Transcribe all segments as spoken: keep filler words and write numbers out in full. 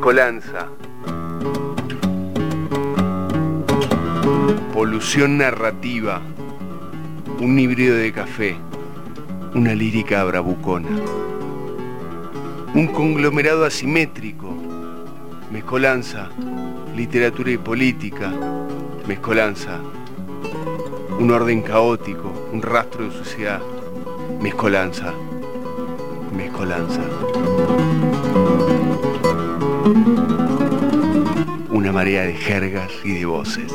Mezcolanza. Polución narrativa. Un híbrido de café. Una lírica bravucona. Un conglomerado asimétrico. Mezcolanza. Literatura y política. Mezcolanza. Un orden caótico. Un rastro de suciedad. Mezcolanza. Mezcolanza. Una marea de jergas y de voces.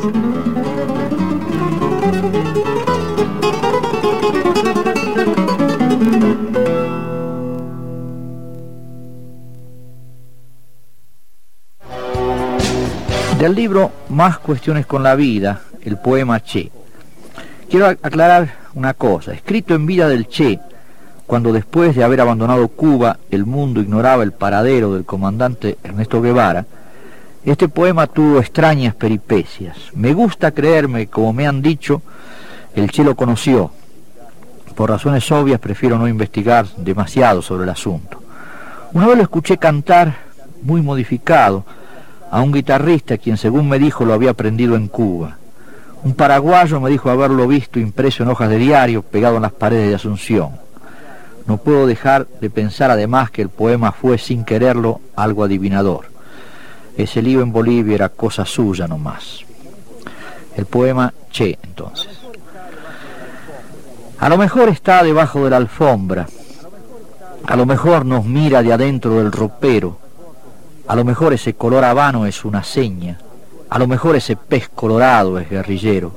Del libro Más cuestiones con la vida, el poema Che. Quiero aclarar una cosa. Escrito en vida del Che, cuando después de haber abandonado Cuba, el mundo ignoraba el paradero del comandante Ernesto Guevara, este poema tuvo extrañas peripecias. Me gusta creerme, como me han dicho, el Che lo conoció. Por razones obvias prefiero no investigar demasiado sobre el asunto. Una vez lo escuché cantar, muy modificado, a un guitarrista quien según me dijo lo había aprendido en Cuba. Un paraguayo me dijo haberlo visto impreso en hojas de diario pegado en las paredes de Asunción. No puedo dejar de pensar además que el poema fue sin quererlo algo adivinador. Ese lío en Bolivia era cosa suya nomás. El poema Che, entonces. A lo mejor está debajo de la alfombra, a lo mejor nos mira de adentro del ropero, a lo mejor ese color habano es una seña, a lo mejor ese pez colorado es guerrillero.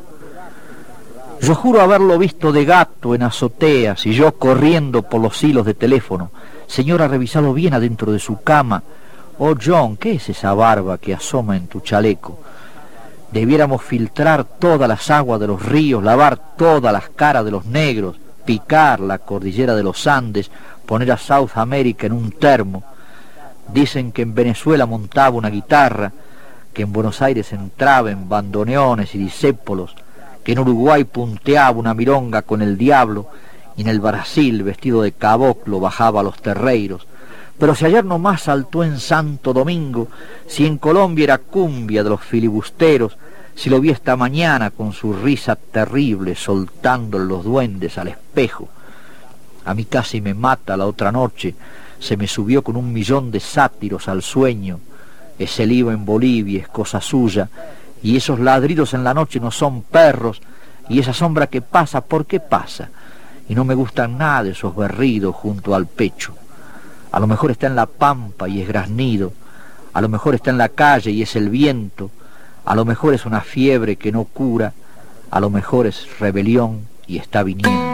Yo juro haberlo visto de gato en azoteas y yo corriendo por los hilos de teléfono. Señor, ha revisado bien adentro de su cama. Oh, John, ¿qué es esa barba que asoma en tu chaleco? Debiéramos filtrar todas las aguas de los ríos, lavar todas las caras de los negros, picar la cordillera de los Andes, poner a South America en un termo. Dicen que en Venezuela montaba una guitarra, que en Buenos Aires entraba en bandoneones y disépolos, que en Uruguay punteaba una milonga con el diablo, y en el Brasil, vestido de caboclo, bajaba a los terreiros. Pero si ayer nomás saltó en Santo Domingo, si en Colombia era cumbia de los filibusteros, si lo vi esta mañana con su risa terrible soltándole los duendes al espejo. A mí casi me mata la otra noche, se me subió con un millón de sátiros al sueño. Ese lío en Bolivia es cosa suya, y esos ladridos en la noche no son perros, y esa sombra que pasa, ¿por qué pasa? Y no me gustan nada esos berridos junto al pecho. A lo mejor está en la pampa y es graznido, a lo mejor está en la calle y es el viento, a lo mejor es una fiebre que no cura, a lo mejor es rebelión y está viniendo.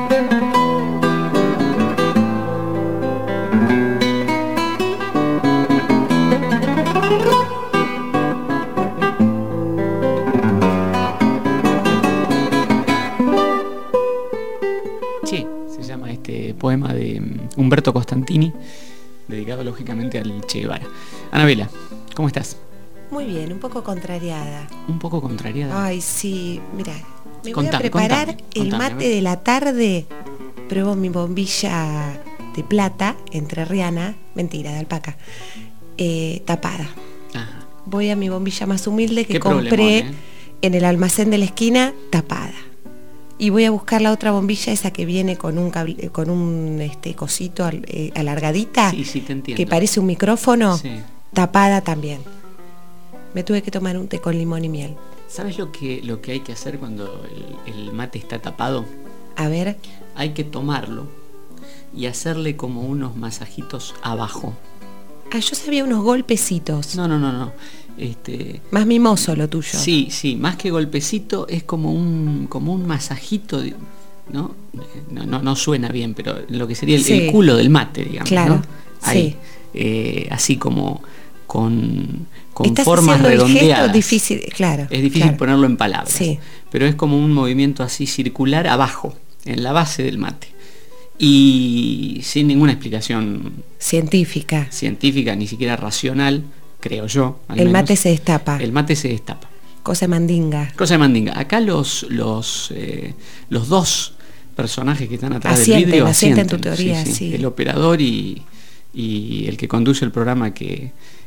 Che, se llama este poema de Humberto Costantini, dedicado lógicamente al Che Guevara. Anabela, ¿cómo estás? Muy bien, un poco contrariada. Un poco contrariada. Ay, sí, mira, me Contame, voy a preparar contame, el contame, mate de la tarde. Pruebo mi bombilla de plata entrerriana, mentira, de alpaca, eh, tapada. Ajá. Voy a mi bombilla más humilde que Qué compré problemón, ¿eh? en el almacén de la esquina, tapada. Y voy a buscar la otra bombilla, esa que viene con un cable, con un este cosito al, eh, alargadita, Sí, sí, te entiendo. que parece un micrófono, Sí. tapada también. Me tuve que tomar un té con limón y miel. ¿Sabes lo que, lo que hay que hacer cuando el, el mate está tapado? A ver, Hay que tomarlo y hacerle como unos masajitos abajo. ah, yo sabía unos golpecitos. No, no, no, no. Este, Más mimoso lo tuyo. sí, sí, más que golpecito es como un como un masajito, ¿no? No, no, no suena bien, pero lo que sería el, Sí. el culo del mate, digamos, Claro, ¿no? Ahí, sí. eh, así como con, con Estás formas haciendo el gesto redondeadas. difícil, claro. Es difícil claro. ponerlo en palabras, Sí. pero es como un movimiento así circular abajo, en la base del mate. Y sin ninguna explicación Científica. científica, ni siquiera racional, creo yo. al El menos. mate se destapa. El mate se destapa. Cosa de mandinga. Cosa de mandinga. Acá los los eh, los dos personajes que están atrás Asienten, del vidrio asienten asienten. tu teoría, sí. El operador y, y el que conduce el programa que,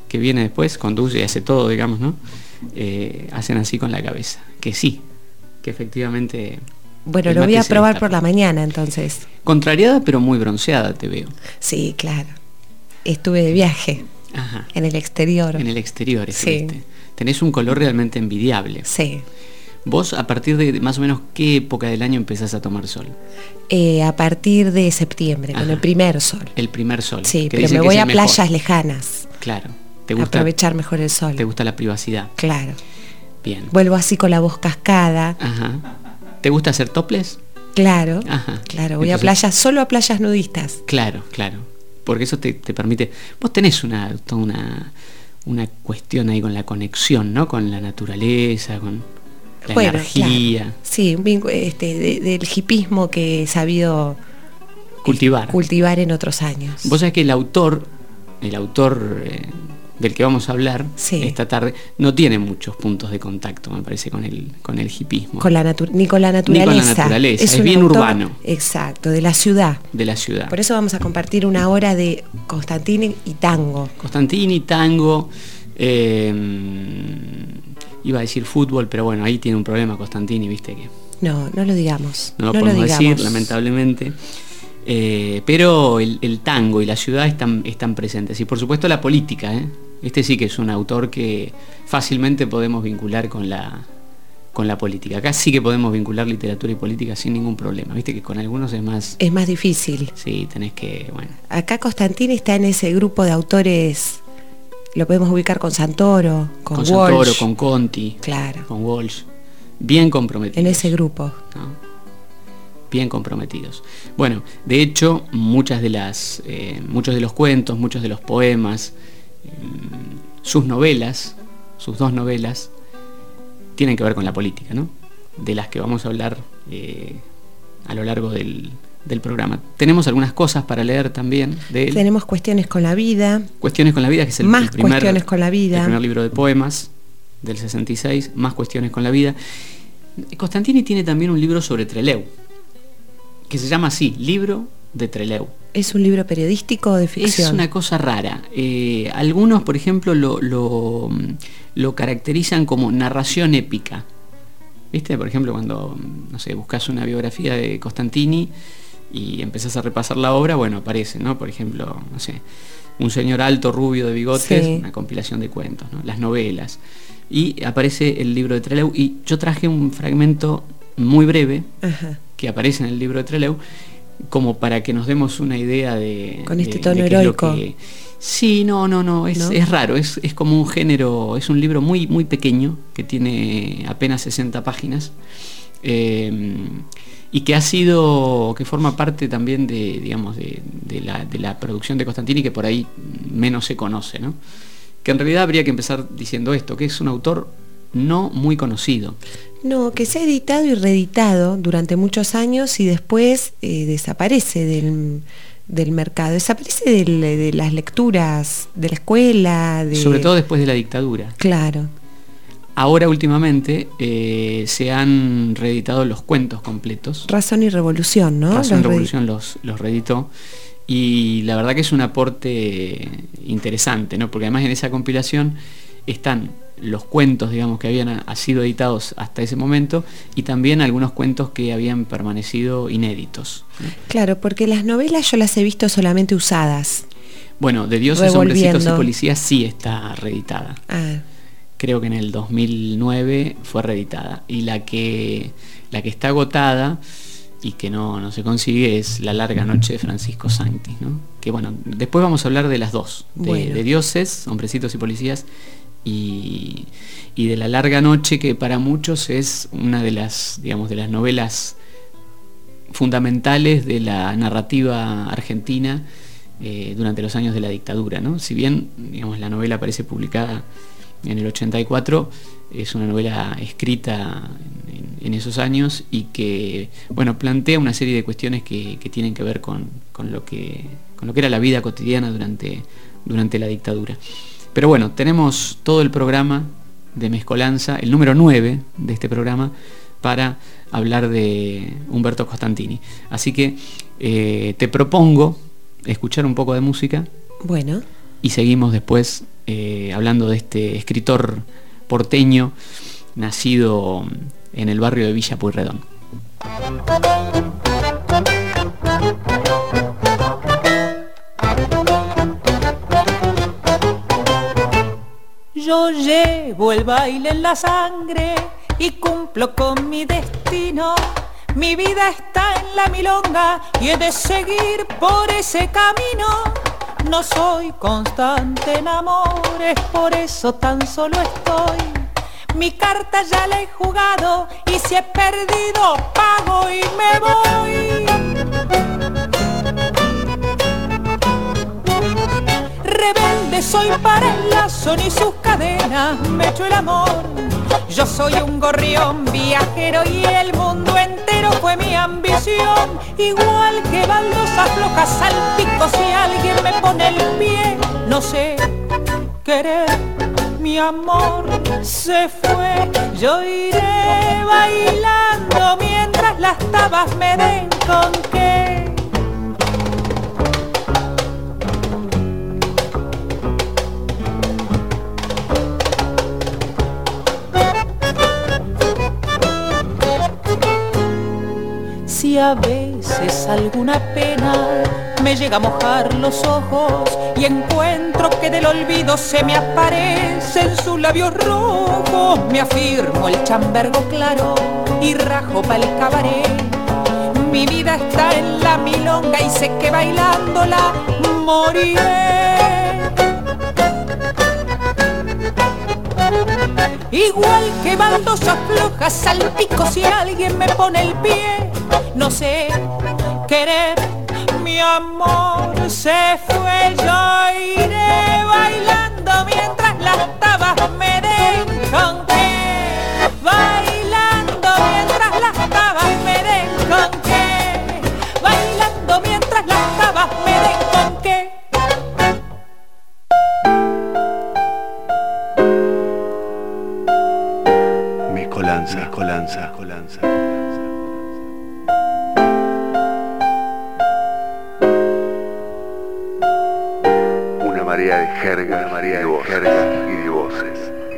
que viene después, conduce y hace todo, digamos, ¿no? Eh, hacen así con la cabeza. Que sí, que efectivamente... Bueno, lo voy a probar por la mañana, entonces. Contrariada, pero muy bronceada, te veo. Sí, claro. Estuve de viaje. Ajá. En el exterior. En el exterior, estuviste. Sí. Tenés un color realmente envidiable. Sí. ¿Vos a partir de más o menos qué época del año empezás a tomar sol? Eh, a partir de septiembre, Ajá. con el primer sol. El primer sol. Sí, pero me voy a playas mejor. lejanas. Claro. ¿Te gusta, aprovechar mejor el sol. ¿Te gusta la privacidad? Claro. Bien. Vuelvo así con la voz cascada. Ajá. ¿Te gusta hacer topless? Claro. Ajá. Claro, voy Entonces, a playas, solo a playas nudistas. Claro, claro. Porque eso te, te permite... Vos tenés una, toda una, una cuestión ahí con la conexión, ¿no? Con la naturaleza, con la bueno, energía. Claro. Sí, un vínculo, este, de, del hipismo que he sabido cultivar. Eh, cultivar en otros años. Vos sabés que el autor, el autor eh, del que vamos a hablar sí. esta tarde, no tiene muchos puntos de contacto, me parece, con el, con el hipismo. Con la natu- ni con la naturaleza. Ni con la naturaleza, es, es bien autor, urbano. Exacto, de la ciudad. De la ciudad. Por eso vamos a compartir una hora de Costantini y tango. Costantini, tango, eh, iba a decir fútbol, pero bueno, ahí tiene un problema Costantini, viste que... No, no lo digamos. No lo no podemos lo decir, lamentablemente. Eh, pero el, el tango y la ciudad están, están presentes. Y por supuesto la política, ¿eh? Este sí que es un autor que fácilmente podemos vincular con la, con la política. Acá sí que podemos vincular literatura y política sin ningún problema. Viste que con algunos es más... Es más difícil. Sí, tenés que... bueno. Acá Costantini está en ese grupo de autores, lo podemos ubicar con Santoro, con, con Walsh. Santoro, con Conti, claro. con Walsh. Bien comprometidos. En ese grupo. ¿No? Bien comprometidos. Bueno, de hecho, muchas de las, eh, muchos de los cuentos, muchos de los poemas, eh, sus novelas, sus dos novelas, tienen que ver con la política, ¿no? De las que vamos a hablar eh, a lo largo del, del programa. Tenemos algunas cosas para leer también de él. Tenemos Cuestiones con la vida. Cuestiones con la vida, que es el, Más el primer, Cuestiones con la vida. el primer libro de poemas del sesenta y seis, Más Cuestiones con la vida. Costantini tiene también un libro sobre Trelew, que se llama así, Libro de Trelew. ¿Es un libro periodístico o de ficción? Es una cosa rara. Eh, algunos, por ejemplo, lo, lo, lo caracterizan como narración épica. ¿Viste? Por ejemplo, cuando, no sé, buscas una biografía de Costantini y empezás a repasar la obra, bueno, aparece, ¿no? Por ejemplo, no sé, Un señor alto, rubio, de bigotes, sí. Una compilación de cuentos, ¿no? Las novelas. Y aparece el libro de Trelew, y yo traje un fragmento muy breve, ajá, que aparece en el libro de Trelew, como para que nos demos una idea de... Con este de, tono de heroico. Que... Sí, no, no, no, es, ¿no? es raro, es, es como un género, es un libro muy, muy pequeño, que tiene apenas sesenta páginas, eh, y que ha sido, que forma parte también de, digamos, de, de, la, de la producción de Costantini, que por ahí menos se conoce, ¿no? Que en realidad habría que empezar diciendo esto, que es un autor no muy conocido. No, que se ha editado y reeditado durante muchos años y después eh, desaparece del, del mercado, desaparece del, de las lecturas de la escuela. De... Sobre todo después de la dictadura. Claro. Ahora últimamente eh, se han reeditado los cuentos completos. Razón y Revolución, ¿no? Razón y los Revolución los, los reeditó. Y la verdad que es un aporte interesante, ¿no? Porque además en esa compilación están los cuentos, digamos, que habían ha sido editados hasta ese momento, y también algunos cuentos que habían permanecido inéditos, ¿no? Claro, porque las novelas yo las he visto solamente usadas. Bueno, de Dioses, Hombrecitos y Policías sí está reeditada. Ah. Creo que en el dos mil nueve fue reeditada. Y la que, la que está agotada y que no, no se consigue es La larga noche de Francisco Sanctis, ¿no? Que bueno, después vamos a hablar de las dos, de, bueno. de Dioses, Hombrecitos y Policías, y, y de La larga noche, que para muchos es una de las, digamos, de las novelas fundamentales de la narrativa argentina eh, durante los años de la dictadura, ¿no? Si bien, digamos, la novela aparece publicada en el ochenta y cuatro, es una novela escrita en, en esos años y que, bueno, plantea una serie de cuestiones que, que tienen que ver con, con, lo que, con lo que era la vida cotidiana durante, durante la dictadura. Pero bueno, tenemos todo el programa de Mezcolanza, el número nueve de este programa, para hablar de Humberto Costantini. Así que eh, te propongo escuchar un poco de música. Bueno. y seguimos después eh, hablando de este escritor porteño nacido en el barrio de Villa Pueyrredón. Yo llevo el baile en la sangre y cumplo con mi destino. Mi vida está en la milonga y he de seguir por ese camino. No soy constante en amores, por eso tan solo estoy. Mi carta ya la he jugado y si he perdido pago y me voy. Rebelde soy para el lazo, ni sus cadenas me echo el amor. Yo soy un gorrión viajero y el mundo entero fue mi ambición. Igual que baldosas flojas salpico si alguien me pone el pie. No sé querer, mi amor se fue. Yo iré bailando mientras las tabas me den con qué. Si a veces alguna pena me llega a mojar los ojos y encuentro que del olvido se me aparecen sus labios rojos, me afirmo el chambergo claro y rajo pa'l cabaret. Mi vida está en la milonga y sé que bailándola moriré. Igual que baldosas flojas salpico si alguien me pone el pie. No sé querer, mi amor se fue. Yo iré bailando mientras las tabas me den con qué. Bailando mientras las tabas me den con qué. Bailando mientras las tabas me den con qué. Mezcolanza, mezcolanza, mezcolanza. Una marea de jerga, una marea de jerga y de voces.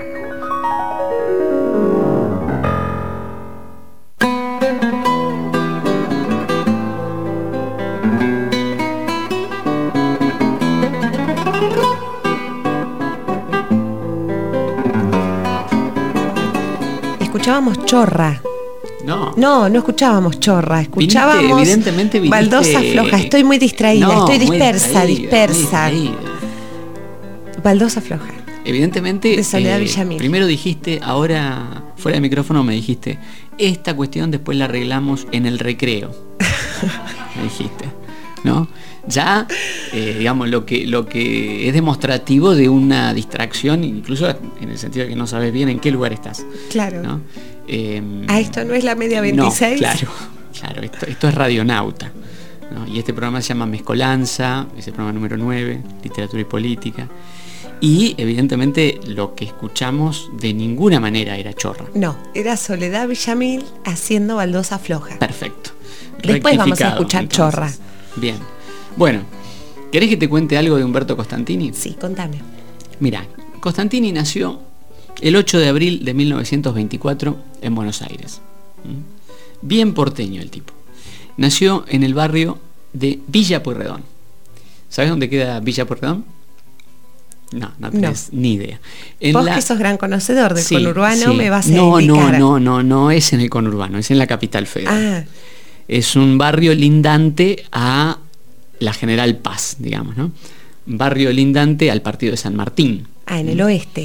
Escuchábamos Chorra. No. No, no escuchábamos Chorra, escuchábamos Viniste, evidentemente viniste... Baldosa Floja. Estoy muy distraída, No, estoy muy dispersa, distraída, dispersa. muy distraída. Baldosa Floja. Evidentemente, De Soledad eh, Villamil. primero dijiste, ahora fuera de micrófono me dijiste, esta cuestión después la arreglamos en el recreo. Me dijiste, ¿no? Ya, eh, digamos, lo que, lo que es demostrativo de una distracción, incluso en el sentido de que no sabes bien en qué lugar estás. Claro. ¿No? Eh, Ah, esto no es la media veintiséis. No, claro, claro, esto, esto es Radionauta, ¿no? Y este programa se llama Mezcolanza, es el programa número nueve, Literatura y Política. Y evidentemente lo que escuchamos de ninguna manera era Chorra. No, era Soledad Villamil haciendo Baldosa Floja. Perfecto. Después vamos a Rectificado, escuchar entonces. Chorra. Bien. Bueno, ¿querés que te cuente algo de Humberto Costantini? Sí, contame. Mirá, Costantini nació el ocho de abril de mil novecientos veinticuatro en Buenos Aires. ¿Mm? Bien porteño el tipo. Nació en el barrio de Villa Pueyrredón. ¿Sabes dónde queda Villa Pueyrredón? No, no tenés no. ni idea. En Vos la... que sos gran conocedor del sí, conurbano, sí. me vas a no, indicar. No, no, no, no es en el conurbano, es en la capital federal. Ah. Es un barrio lindante a la General Paz, digamos, ¿no? Barrio lindante al partido de San Martín. Ah, en el oeste.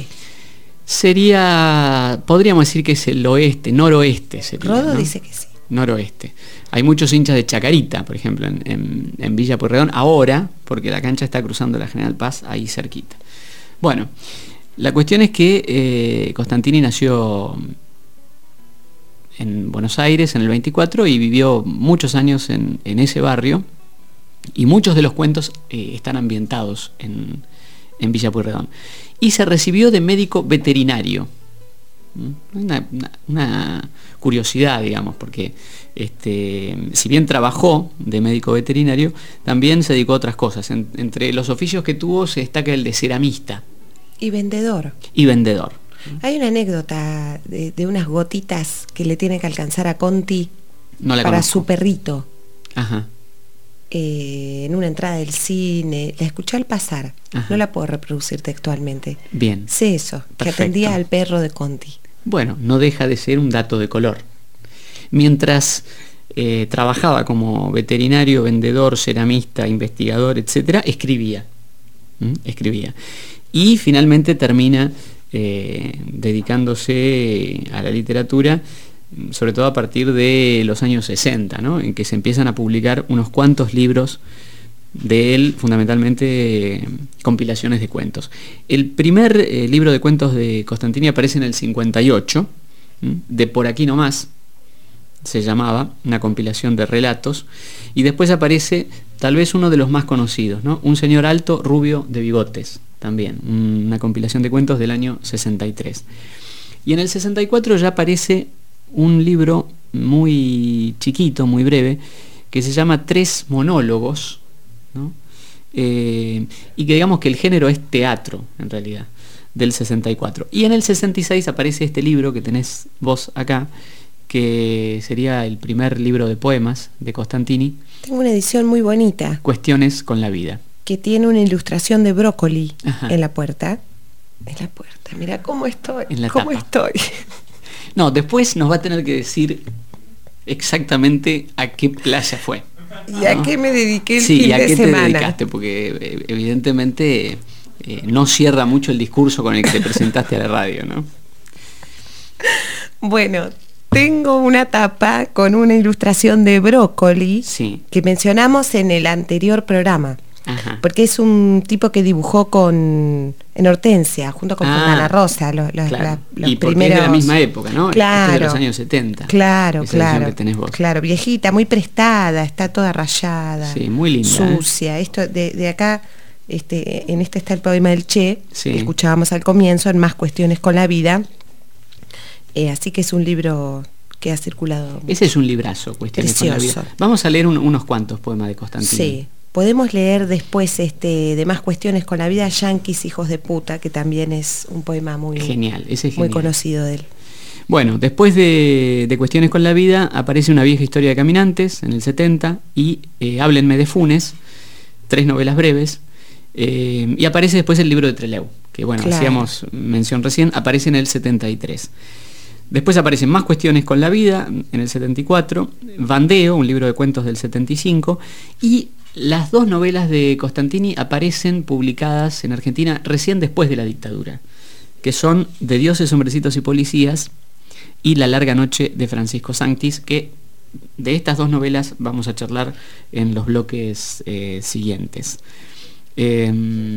Sería, podríamos decir que es el oeste, noroeste sería. Rodo ¿no? dice que sí. Noroeste. Hay muchos hinchas de Chacarita, por ejemplo, en, en, en Villa Pueyrredón, ahora, porque la cancha está cruzando la General Paz ahí cerquita. Bueno, la cuestión es que eh, Costantini nació en Buenos Aires en el veinticuatro y vivió muchos años en, en ese barrio, y muchos de los cuentos eh, están ambientados en, en Villa Pueyrredón. Y se recibió de médico veterinario. Una, una, una curiosidad, digamos, porque este, si bien trabajó de médico veterinario, también se dedicó a otras cosas. En, entre los oficios que tuvo se destaca el de ceramista. Y vendedor. Y vendedor. Hay una anécdota de, de unas gotitas que le tiene que alcanzar a Conti no la para conozco. su perrito. Ajá. Eh, en una entrada del cine, la escuché al pasar. Ajá. No la puedo reproducir textualmente. Bien. Sé eso, Perfecto. Que atendía al perro de Conti. Bueno, no deja de ser un dato de color. Mientras eh, trabajaba como veterinario, vendedor, ceramista, investigador, etcétera, escribía. ¿Mm? Escribía. Y finalmente termina eh, dedicándose a la literatura, sobre todo a partir de los años sesenta, ¿no? En que se empiezan a publicar unos cuantos libros de él, fundamentalmente eh, compilaciones de cuentos. El primer eh, libro de cuentos de Costantini aparece en el cincuenta y ocho, ¿m? De Por aquí nomás, se llamaba, una compilación de relatos, y después aparece tal vez uno de los más conocidos, ¿no? Un señor alto, rubio, de bigotes, también, una compilación de cuentos del año sesenta y tres. Y en el sesenta y cuatro ya aparece un libro muy chiquito, muy breve, que se llama Tres monólogos, ¿no? Eh, y que digamos que el género es teatro, en realidad, del sesenta y cuatro. Y en el sesenta y seis aparece este libro que tenés vos acá, que sería el primer libro de poemas de Costantini. Tengo una edición muy bonita. Cuestiones con la vida. Que tiene una ilustración de brócoli. Ajá. En la puerta. En la puerta. Mira cómo estoy. En la ¿Cómo tapa. estoy? No, después nos va a tener que decir exactamente a qué playa fue. ¿Y a ¿no? qué me dediqué el sí, fin y a de qué semana? te dedicaste, porque evidentemente eh, no cierra mucho el discurso con el que te presentaste a la radio, ¿no? Bueno, tengo una tapa con una ilustración de brócoli, sí, que mencionamos en el anterior programa. Ajá. Porque es un tipo que dibujó con en Hortensia, junto con ah, Fontana Rosa, los, los, claro. la, los y porque primeros... es de la misma época, ¿no? Claro. Es de los años setenta. Claro, esa claro. Que tenés vos. Claro, viejita, muy prestada, está toda rayada. Sí, muy linda. Sucia. ¿eh? Esto de, de acá, este, en este está el poema del Che, sí, que escuchábamos al comienzo, en Más cuestiones con la vida. Eh, así que es un libro que ha circulado. Ese es un librazo, Cuestiones Precioso. con la vida. Vamos a leer un, unos cuantos poemas de Costantini. Sí. Podemos leer después este de Más cuestiones con la vida, Yanquis, hijos de puta, que también es un poema muy genial, ese es muy genial. conocido de él. Bueno, después de, de Cuestiones con la vida aparece Una vieja historia de caminantes en el setenta y eh, Háblenme de Funes, tres novelas breves, eh, y aparece después el libro de Trelew, que bueno, claro, hacíamos mención recién, aparece en el setenta y tres. Después aparecen Más cuestiones con la vida en el setenta y cuatro, Bandeo, un libro de cuentos del setenta y cinco, y las dos novelas de Costantini aparecen publicadas en Argentina recién después de la dictadura, que son De dioses, hombrecitos y policías y La larga noche de Francisco Sanctis, que de estas dos novelas vamos a charlar en los bloques eh, siguientes. Eh,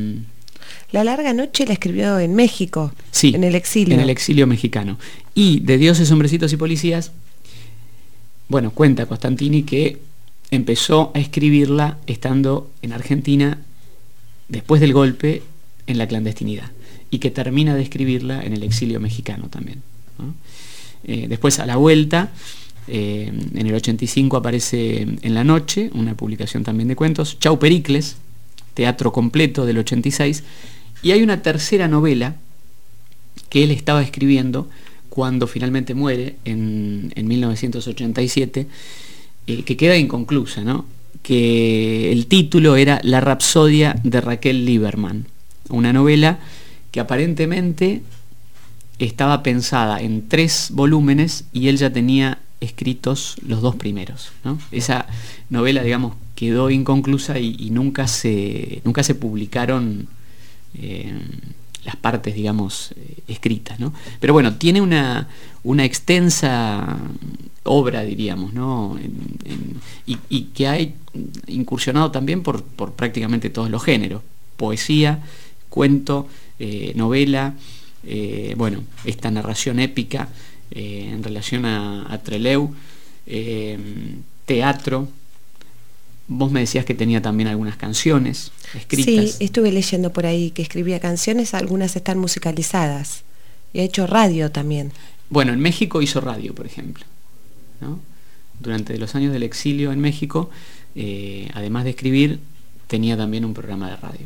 La larga noche la escribió en México, sí, en el exilio. En el exilio mexicano. Y De dioses, hombrecitos y policías, bueno, cuenta Costantini que empezó a escribirla estando en Argentina después del golpe en la clandestinidad y que termina de escribirla en el exilio mexicano también, ¿no? Eh, después a la vuelta, eh, en el ochenta y cinco aparece En la noche, una publicación también de cuentos, Chau Pericles, teatro completo del ochenta y seis, y hay una tercera novela que él estaba escribiendo cuando finalmente muere en, en mil novecientos ochenta y siete, Eh, que queda inconclusa, ¿no? Que el título era La Rapsodia de Raquel Lieberman, una novela que aparentemente estaba pensada en tres volúmenes y él ya tenía escritos los dos primeros, ¿no? Esa novela, digamos, quedó inconclusa y, y nunca se nunca se publicaron eh, las partes, digamos, eh, escritas, ¿no? Pero bueno, tiene una, una extensa obra, diríamos, ¿no? En, en, y, y que ha incursionado también por, por prácticamente todos los géneros: poesía, cuento, eh, novela, eh, bueno, esta narración épica eh, en relación a, a Trelew, eh, teatro. Vos me decías que tenía también algunas canciones escritas. Sí, estuve leyendo por ahí que escribía canciones, algunas están musicalizadas. Y ha hecho radio también. Bueno, en México hizo radio, por ejemplo, ¿no? Durante los años del exilio en México, eh, además de escribir, tenía también un programa de radio.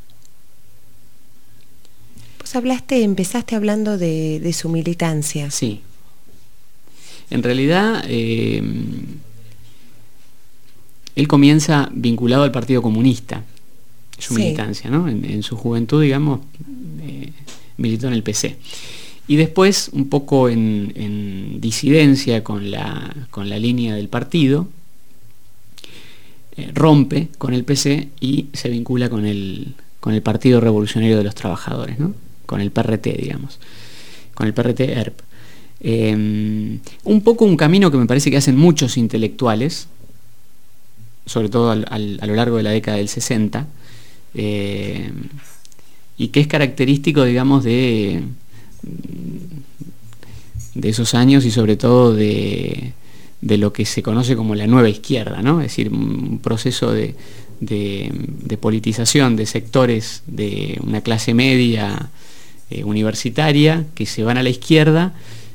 Vos hablaste, empezaste hablando de, de su militancia. Sí. En realidad, eh, él comienza vinculado al Partido Comunista, su Sí. militancia, ¿no? En, en su juventud, digamos, eh, militó en el P C. Y después, un poco en, en disidencia con la, con la línea del partido, eh, rompe con el P C y se vincula con el, con el Partido Revolucionario de los Trabajadores, ¿no? Con el P R T, digamos, con el P R T E R P. Eh, un poco un camino que me parece que hacen muchos intelectuales, sobre todo al, al, a lo largo de la década del sesenta, eh, y que es característico, digamos, de, de esos años y sobre todo de, de lo que se conoce como la nueva izquierda, ¿no? Es decir, un proceso de, de, de politización de sectores de una clase media eh, universitaria que se van a la izquierda,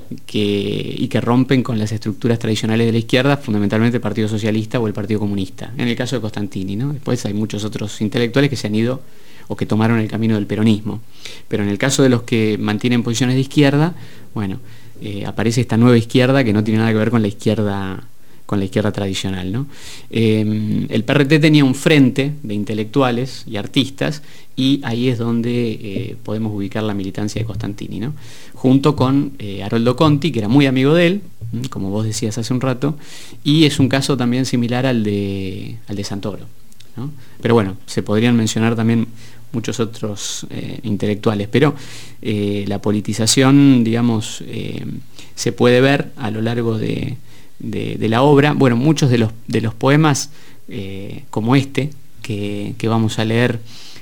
Que, y que rompen con las estructuras tradicionales de la izquierda, fundamentalmente el Partido Socialista o el Partido Comunista, en el caso de Costantini, ¿no? Después hay muchos otros intelectuales que se han ido o que tomaron el camino del peronismo, pero en el caso de los que mantienen posiciones de izquierda, bueno, eh, aparece esta nueva izquierda que no tiene nada que ver con la izquierda con la izquierda tradicional, ¿no? Eh, el P R T tenía un frente de intelectuales y artistas, y ahí es donde eh, podemos ubicar la militancia de Costantini, ¿no? Junto con eh, Haroldo Conti, que era muy amigo de él, como vos decías hace un rato, y es un caso también similar al de, al de Santoro, ¿no? Pero bueno, se podrían mencionar también muchos otros eh, intelectuales, pero eh, la politización, digamos, eh, se puede ver a lo largo de De, de la obra. Bueno, muchos de los, de los poemas eh, como este que, que vamos a leer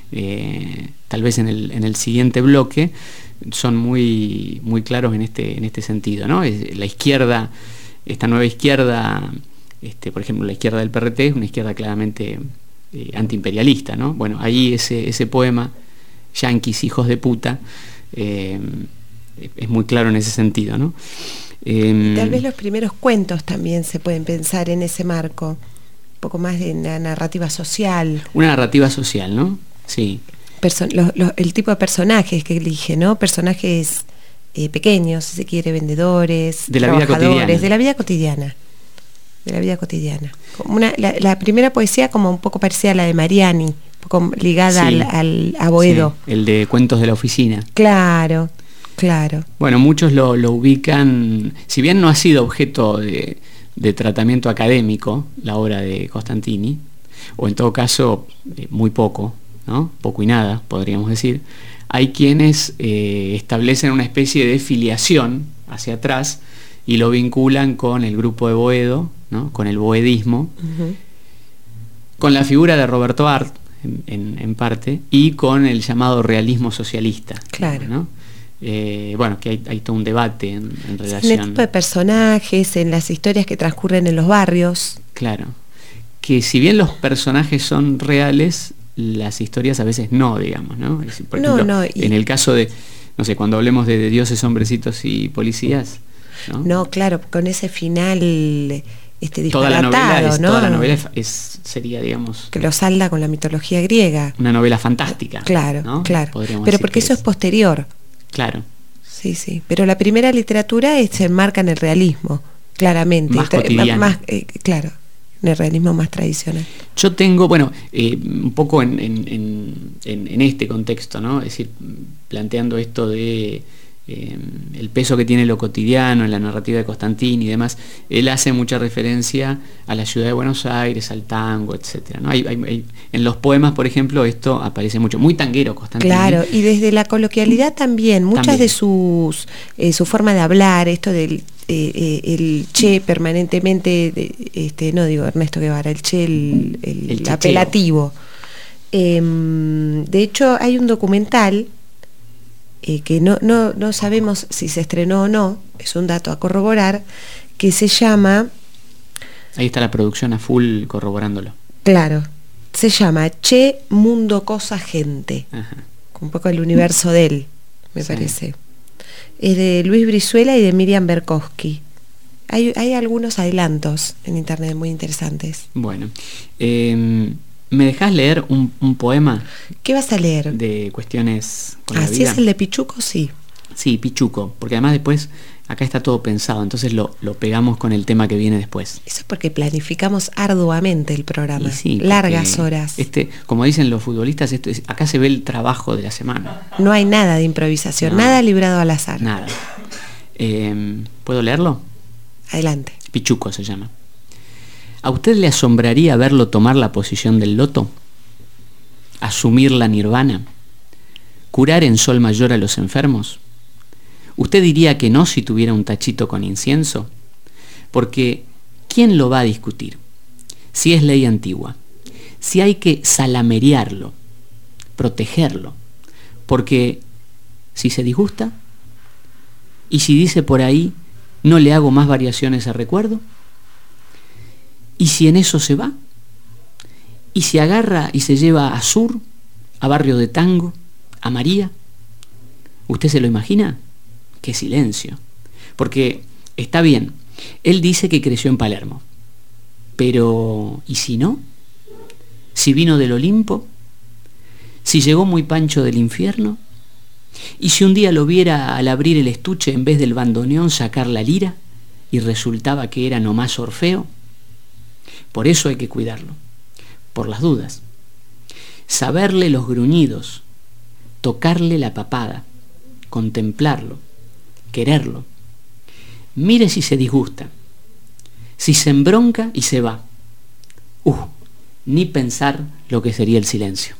eh, tal vez en el, en el siguiente bloque son muy, muy claros en este, en este sentido, ¿no? Es, la izquierda, esta nueva izquierda, este, por ejemplo la izquierda del P R T es una izquierda claramente eh, antiimperialista, ¿no? Bueno, ahí ese, ese poema, Yanquis, hijos de puta, eh, es muy claro en ese sentido, ¿no? Eh, Tal vez los primeros cuentos también se pueden pensar en ese marco, un poco más de una narrativa social. Una narrativa social, ¿no? Sí. Perso los, los, el tipo de personajes que elige, ¿no? Personajes eh, pequeños, si se quiere, vendedores, de la vida cotidiana. De la vida cotidiana. De la vida cotidiana. Como una, la, la primera poesía como un poco parecida a la de Mariani, un poco ligada sí, al, al a Boedo. Sí, el de Cuentos de la Oficina. Claro. Claro. Bueno, muchos lo, lo ubican, si bien no ha sido objeto de, de tratamiento académico la obra de Costantini, o en todo caso eh, muy poco, ¿no? Poco y nada, podríamos decir, hay quienes eh, establecen una especie de filiación hacia atrás y lo vinculan con el grupo de Boedo, ¿no? Con el boedismo, uh-huh. Con la figura de Roberto Arlt, en, en, en parte, y con el llamado realismo socialista. Claro. ¿No? Eh, bueno, que hay, hay todo un debate en, en relación. En el tipo de personajes, en las historias que transcurren en los barrios. Claro, que si bien los personajes son reales, las historias a veces no, digamos, ¿no? Es decir, por no, ejemplo, no, y... en el caso de, no sé, cuando hablemos de, de dioses, hombrecitos y policías, ¿no? No, claro, con ese final este disparatado, toda la novela es, ¿no? Toda la novela es, es, sería, digamos... Que lo salda con la mitología griega. Una novela fantástica. Claro, ¿no? claro. Podríamos Pero decir porque eso es, es posterior. Claro. Sí, sí. Pero la primera literatura es, se enmarca en el realismo, claramente. Más cotidiana. Más, eh, claro, en el realismo más tradicional. Yo tengo, bueno, eh, un poco en, en, en, en este contexto, ¿no? Es decir, planteando esto de eh, el peso que tiene lo cotidiano en la narrativa de Costantini y demás, él hace mucha referencia a la ciudad de Buenos Aires, al tango, etcétera, ¿no? Hay, hay, hay, en los poemas, por ejemplo, esto aparece mucho, muy tanguero Costantini. Claro, y desde la coloquialidad también, muchas también. de sus eh, su forma de hablar, esto del eh, eh, el che permanentemente, de, este no digo Ernesto Guevara, el che, el, el, el apelativo. Eh, de hecho, hay un documental eh, que no, no, no sabemos si se estrenó o no, es un dato a corroborar, que se llama... Ahí está la producción a full corroborándolo. Claro, se llama Che, Mundo, Cosa, Gente. Ajá. Un poco el universo de él, me sí. parece. Es de Luis Brizuela y de Miriam Berkowski. Hay, hay algunos adelantos en internet muy interesantes. Bueno, eh, ¿me dejás leer un, un poema? ¿Qué vas a leer? De cuestiones con ah, la vida. vida. ¿Sí es el de Pichuco? Sí. Sí, Pichuco, porque además después acá está todo pensado, entonces lo, lo pegamos con el tema que viene después. Eso es porque planificamos arduamente el programa, sí, largas horas. Este, como dicen los futbolistas, esto es, acá se ve el trabajo de la semana. No hay nada de improvisación, no, nada librado al azar. Nada. Eh, ¿Puedo leerlo? Adelante. Pichuco se llama. ¿A usted le asombraría verlo tomar la posición del loto? ¿Asumir la nirvana? ¿Curar en sol mayor a los enfermos? ¿Usted diría que no si tuviera un tachito con incienso? Porque ¿quién lo va a discutir? Si es ley antigua, si hay que salamerearlo, protegerlo, porque si se disgusta, y si dice por ahí, no le hago más variaciones a recuerdo, y si en eso se va, y si agarra y se lleva a Sur, a Barrio de Tango, a María, ¿usted se lo imagina? ¡Qué silencio! Porque está bien, él dice que creció en Palermo, pero ¿y si no? ¿Si vino del Olimpo? ¿Si llegó muy pancho del infierno? ¿Y si un día lo viera al abrir el estuche en vez del bandoneón sacar la lira y resultaba que era nomás Orfeo? Por eso hay que cuidarlo, por las dudas. Saberle los gruñidos, tocarle la papada, contemplarlo, quererlo. Mire si se disgusta, si se embronca y se va. Uh, ni pensar lo que sería el silencio.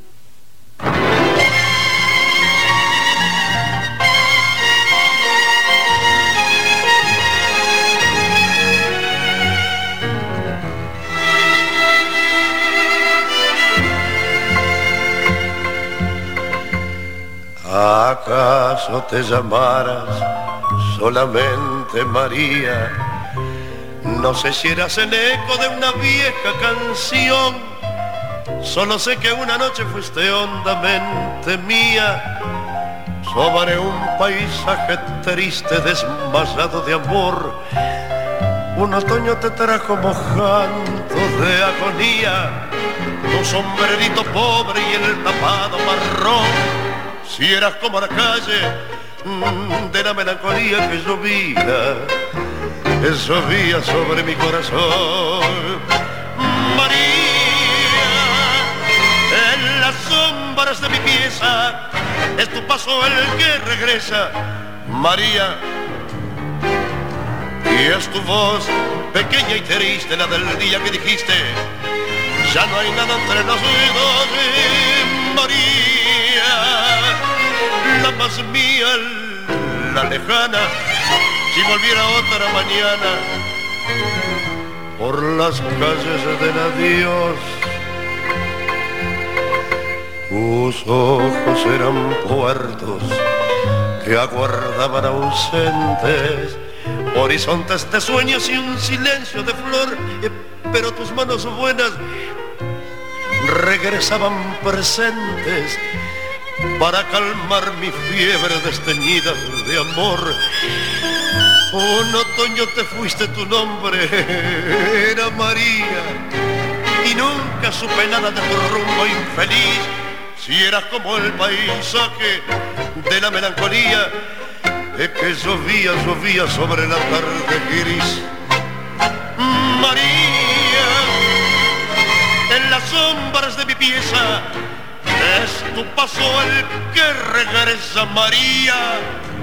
¿Acaso te llamaras solamente María? No sé si eras el eco de una vieja canción. Solo sé que una noche fuiste hondamente mía. Sobre un paisaje triste desmayado de amor, un otoño te trajo mojando de agonía. Tu sombrerito pobre y el tapado marrón. Si eras como la calle de la melancolía que llovía, que llovía sobre mi corazón. María, en las sombras de mi pieza, es tu paso el que regresa. María, y es tu voz pequeña y triste, la del día que dijiste, ya no hay nada entre los dos. María, la más mía, la lejana, si volviera otra mañana por las calles del adiós. Tus ojos eran puertos que aguardaban ausentes, horizontes de sueños y un silencio de flor, pero tus manos buenas regresaban presentes para calmar mi fiebre desteñida de amor. Un otoño te fuiste, tu nombre era María, y nunca supe nada de tu rumbo infeliz. Si eras como el paisaje de la melancolía, es que llovía, llovía sobre la tarde gris. María, en las sombras de mi pieza, es tu paso el que regresa. María,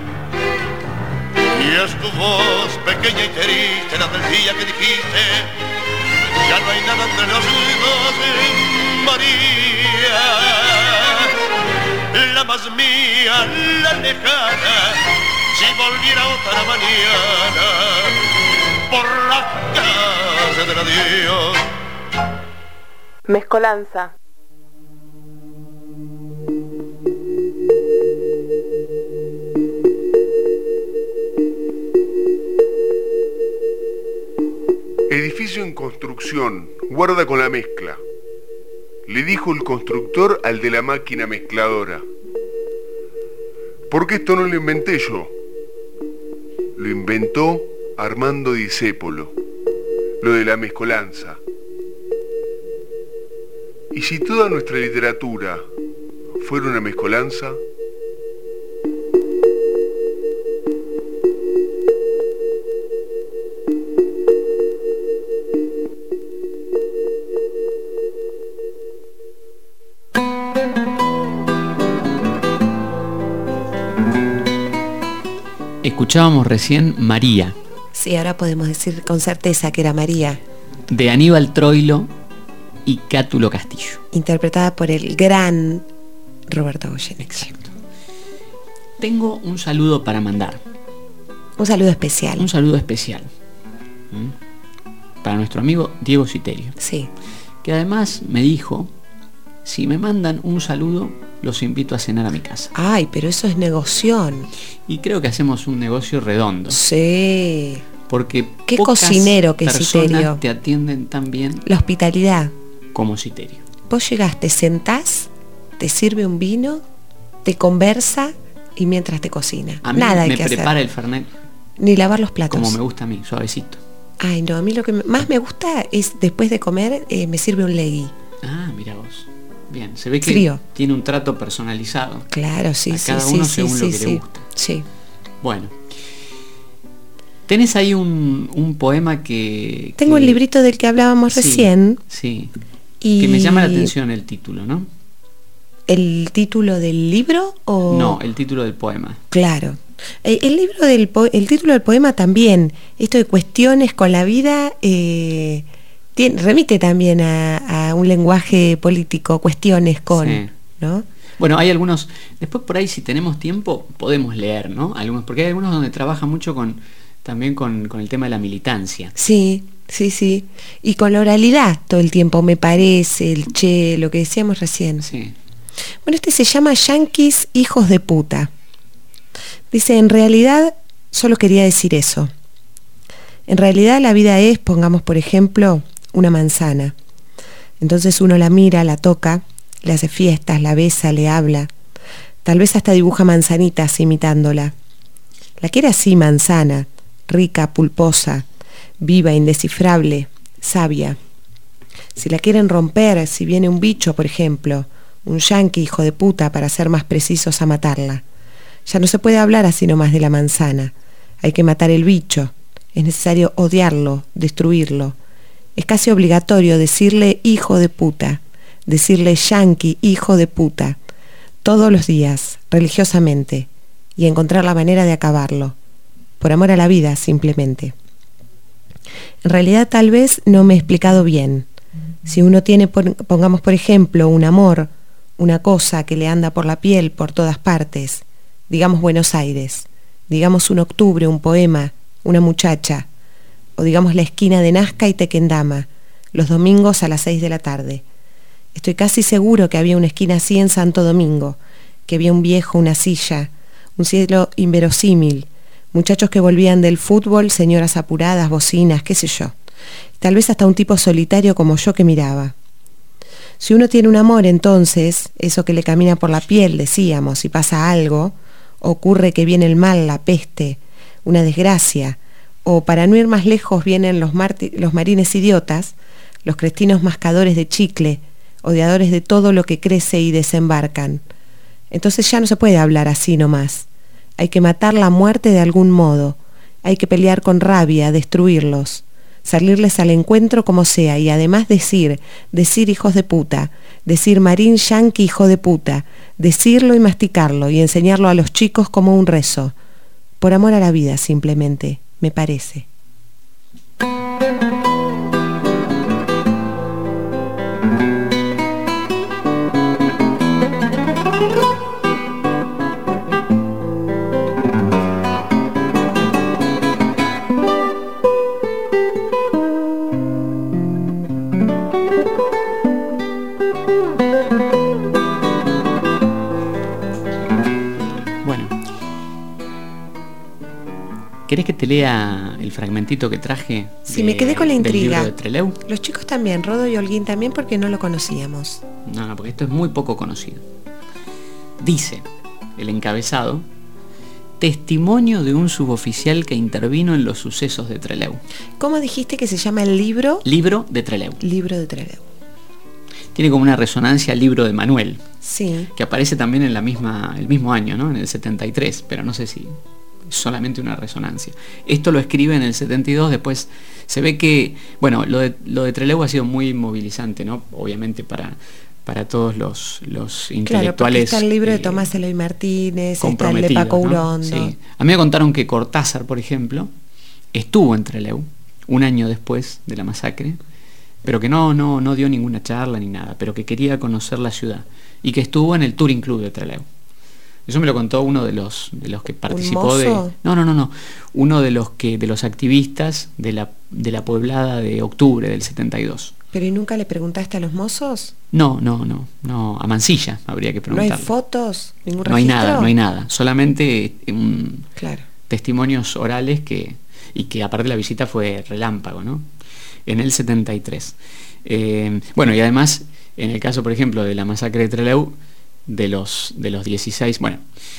y es tu voz pequeña y triste, la del día que dijiste, ya no hay nada entre los dos. María, la más mía, la lejana, si volviera otra mañana por la calle del adiós. Mezcolanza. Edificio en construcción, guarda con la mezcla. Le dijo el constructor al de la máquina mezcladora. Porque esto no lo inventé yo, lo inventó Armando Discépolo, lo de la mezcolanza. ¿Y si toda nuestra literatura fuera una mezcolanza? Escuchábamos recién María. Sí, ahora podemos decir con certeza que era María. De Aníbal Troilo y Cátulo Castillo. Interpretada por el gran Roberto Goyeneche. Exacto. Tengo un saludo para mandar. Un saludo especial. Un saludo especial. ¿Mm? Para nuestro amigo Diego Citerio. Sí. Que además me dijo, si me mandan un saludo, los invito a cenar a mi casa. Ay, pero eso es negoción. Y creo que hacemos un negocio redondo. Sí. Porque qué pocas cocinero que personas Citerio. Te atienden tan bien. La hospitalidad. Como Citerio. Vos llegás, te sentás, te sirve un vino, te conversa y mientras te cocina. A mí Nada hay me que prepara hacer. el fernet. Ni lavar los platos. Como me gusta a mí, suavecito. Ay, no, a mí lo que más me gusta es después de comer eh, me sirve un legui. Ah, mira vos. Bien, se ve que Frío. Tiene un trato personalizado. Claro, sí, a sí, cada sí, uno sí, según sí, lo que sí. le gusta. Sí. Bueno. Tenés ahí un, un poema que... Tengo que, el librito del que hablábamos sí, recién. Sí. Y que me llama la atención el título, ¿no? ¿El título del libro o...? No, el título del poema. Claro. Eh, el libro del po el título del poema también, esto de cuestiones con la vida, eh, tiene, remite también a, a un lenguaje político, cuestiones con, sí. ¿no? Bueno, hay algunos, después por ahí si tenemos tiempo podemos leer, ¿no? Algunos, porque hay algunos donde trabaja mucho con también con, con el tema de la militancia. Sí, sí, sí. Y con la oralidad todo el tiempo, me parece, el che, lo que decíamos recién. Sí. Bueno, este se llama Yanquis Hijos de Puta. Dice, en realidad solo quería decir eso. En realidad la vida es, pongamos por ejemplo, una manzana. Entonces uno la mira, la toca, le hace fiestas, la besa, le habla. Tal vez hasta dibuja manzanitas imitándola. La quiere así, manzana, rica, pulposa, viva, indescifrable, sabia. Si la quieren romper, si viene un bicho, por ejemplo, un yanqui hijo de puta, para ser más precisos, a matarla. Ya no se puede hablar así nomás de la manzana. Hay que matar el bicho. Es necesario odiarlo, destruirlo. Es casi obligatorio decirle hijo de puta, decirle yanqui hijo de puta, todos los días, religiosamente, y encontrar la manera de acabarlo. Por amor a la vida, simplemente. En realidad tal vez no me he explicado bien. Si uno tiene, pongamos por ejemplo, un amor, una cosa que le anda por la piel por todas partes, digamos Buenos Aires, digamos un octubre, un poema, una muchacha, o digamos la esquina de Nazca y Tequendama, los domingos a las seis de la tarde. Estoy casi seguro que había una esquina así en Santo Domingo, que había un viejo, una silla, un cielo inverosímil, muchachos que volvían del fútbol, señoras apuradas, bocinas, qué sé yo. Tal vez hasta un tipo solitario como yo que miraba. Si uno tiene un amor, entonces, eso que le camina por la piel, decíamos, y pasa algo, ocurre que viene el mal, la peste, una desgracia, o para no ir más lejos vienen los, los marines idiotas, los cretinos mascadores de chicle, odiadores de todo lo que crece y desembarcan. Entonces ya no se puede hablar así nomás. Hay que matar la muerte de algún modo, hay que pelear con rabia, destruirlos, salirles al encuentro como sea, y además decir, decir hijos de puta, decir marín yanqui hijo de puta, decirlo y masticarlo y enseñarlo a los chicos como un rezo, por amor a la vida simplemente, me parece. ¿Querés que te lea el fragmentito que traje? Sí, de, me quedé con la intriga. del libro de Trelew? Los chicos también, Rodo y Holguín también, porque no lo conocíamos. No, no, porque esto es muy poco conocido. Dice el encabezado Testimonio de un suboficial que intervino en los sucesos de Trelew. ¿Cómo dijiste que se llama el libro? Libro de Trelew. Libro de Trelew. Tiene como una resonancia al libro de Manuel, sí, que aparece también en la misma, el mismo año, ¿no? En el setenta y tres, pero no sé si es solamente una resonancia. Esto lo escribe en el setenta y dos, después se ve que, bueno, lo de, lo de Trelew ha sido muy movilizante, ¿no? Obviamente para, para todos los, los intelectuales. Claro, está el libro de eh, Tomás Eloy Martínez, está el de Paco Urondo. ¿no? Sí. A mí me contaron que Cortázar, por ejemplo, estuvo en Trelew un año después de la masacre, pero que no, no, no dio ninguna charla ni nada, pero que quería conocer la ciudad y que estuvo en el Touring Club de Trelew. Eso me lo contó uno de los de los que participó de. No, no, no, no. Uno de los que de los activistas de la de la pueblada de octubre del setenta y dos. ¿Pero y nunca le preguntaste a los mozos? No, no, no, no. A Mansilla habría que preguntarle. ¿No hay fotos? ¿Ningún registro? No hay nada, no hay nada. Solamente um, claro. testimonios orales que y que aparte la visita fue relámpago, ¿no? En el setenta y tres. Eh, bueno, y además, en el caso, por ejemplo, de la masacre de Trelew, de los de los dieciséis, bueno,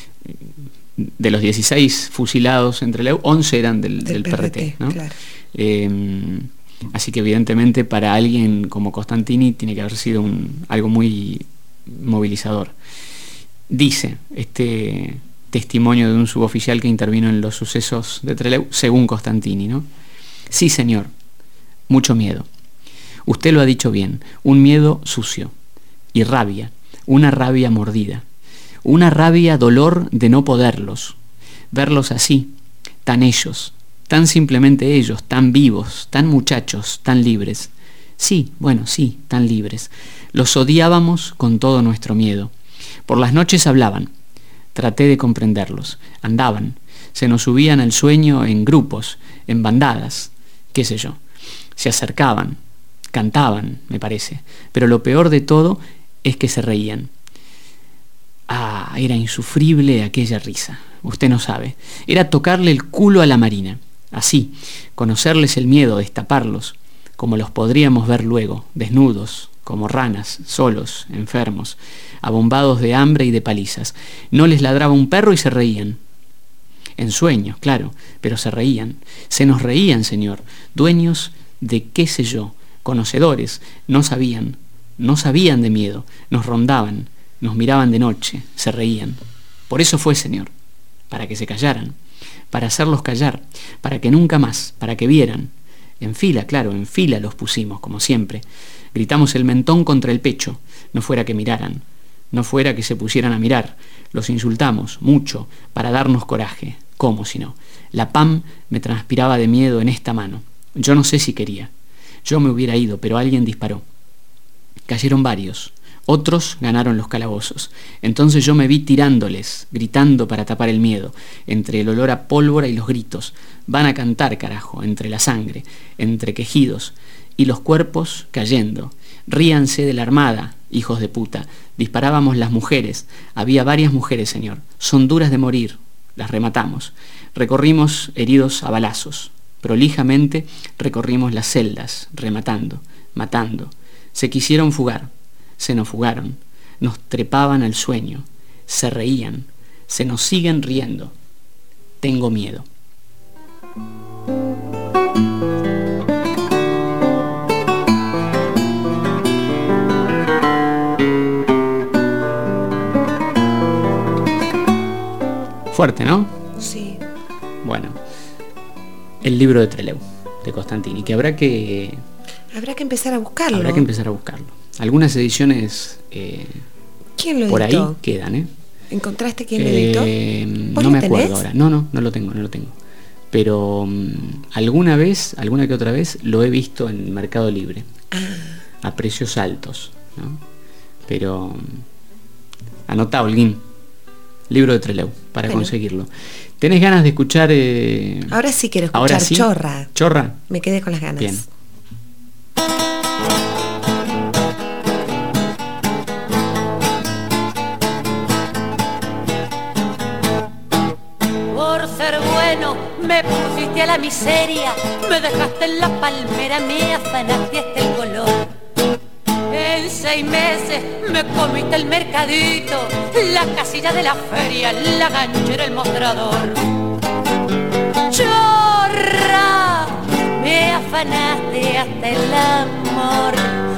de los dieciséis fusilados en Trelew, once eran del, del, del P R T, ¿no? Claro. Eh, así que evidentemente para alguien como Costantini tiene que haber sido un, algo muy movilizador. Dice este testimonio de un suboficial que intervino en los sucesos de Trelew, según Costantini, ¿no? Sí, señor, mucho miedo. Usted lo ha dicho bien, un miedo sucio y rabia. Una rabia mordida, una rabia dolor de no poderlos, verlos así, tan ellos, tan simplemente ellos, tan vivos, tan muchachos, tan libres. Sí, bueno, sí, tan libres. Los odiábamos con todo nuestro miedo. Por las noches hablaban, traté de comprenderlos, andaban, se nos subían al sueño en grupos, en bandadas, qué sé yo, se acercaban, cantaban, me parece, pero lo peor de todo es que se reían. Ah, era insufrible aquella risa, usted no sabe. Era tocarle el culo a la Marina, así, conocerles el miedo, destaparlos, como los podríamos ver luego, desnudos, como ranas, solos, enfermos, abombados de hambre y de palizas. No les ladraba un perro y se reían. En sueños, claro, pero se reían. Se nos reían, señor, dueños de qué sé yo, conocedores, no sabían. No sabían de miedo, nos rondaban, nos miraban de noche, se reían. Por eso fue, señor, para que se callaran, para hacerlos callar, para que nunca más, para que vieran. En fila, claro, en fila los pusimos, como siempre. Gritamos el mentón contra el pecho, no fuera que miraran, no fuera que se pusieran a mirar. Los insultamos, mucho, para darnos coraje. ¿Cómo si no? La P A M me transpiraba de miedo en esta mano. Yo no sé si quería. Yo me hubiera ido, pero alguien disparó. Cayeron varios, otros ganaron los calabozos. Entonces yo me vi tirándoles, gritando para tapar el miedo, entre el olor a pólvora y los gritos. Van a cantar, carajo, entre la sangre, entre quejidos, y los cuerpos cayendo. Ríanse de la armada, hijos de puta. Disparábamos las mujeres, había varias mujeres, señor. Son duras de morir, las rematamos. Recorrimos heridos a balazos. Prolijamente recorrimos las celdas, rematando, matando. Se quisieron fugar, se nos fugaron, nos trepaban al sueño, se reían, se nos siguen riendo. Tengo miedo. Fuerte, ¿no? Sí. Bueno, el libro de Trelew, de Costantini, que habrá que... Habrá que empezar a buscarlo. Habrá que empezar a buscarlo. Algunas ediciones eh, ¿Quién lo por editó? Ahí quedan, ¿eh? ¿Encontraste quién eh, lo editó? No me acuerdo ahora. No, no, no lo tengo, no lo tengo. Pero um, alguna vez, alguna que otra vez, lo he visto en Mercado Libre. Ah. A precios altos, ¿no? Pero um, anotá, Holguín. Libro de Trelew, para bueno. conseguirlo. ¿Tenés ganas de escuchar? Eh... Ahora sí quiero escuchar sí? Chorra. Chorra. Me quedé con las ganas. Bien. Por ser bueno me pusiste a la miseria, me dejaste en la palmera, me afanaste hasta el color. En seis meses me comiste el mercadito, la casilla de la feria, la ganchera, el mostrador. Chorra, me afanaste hasta el amor.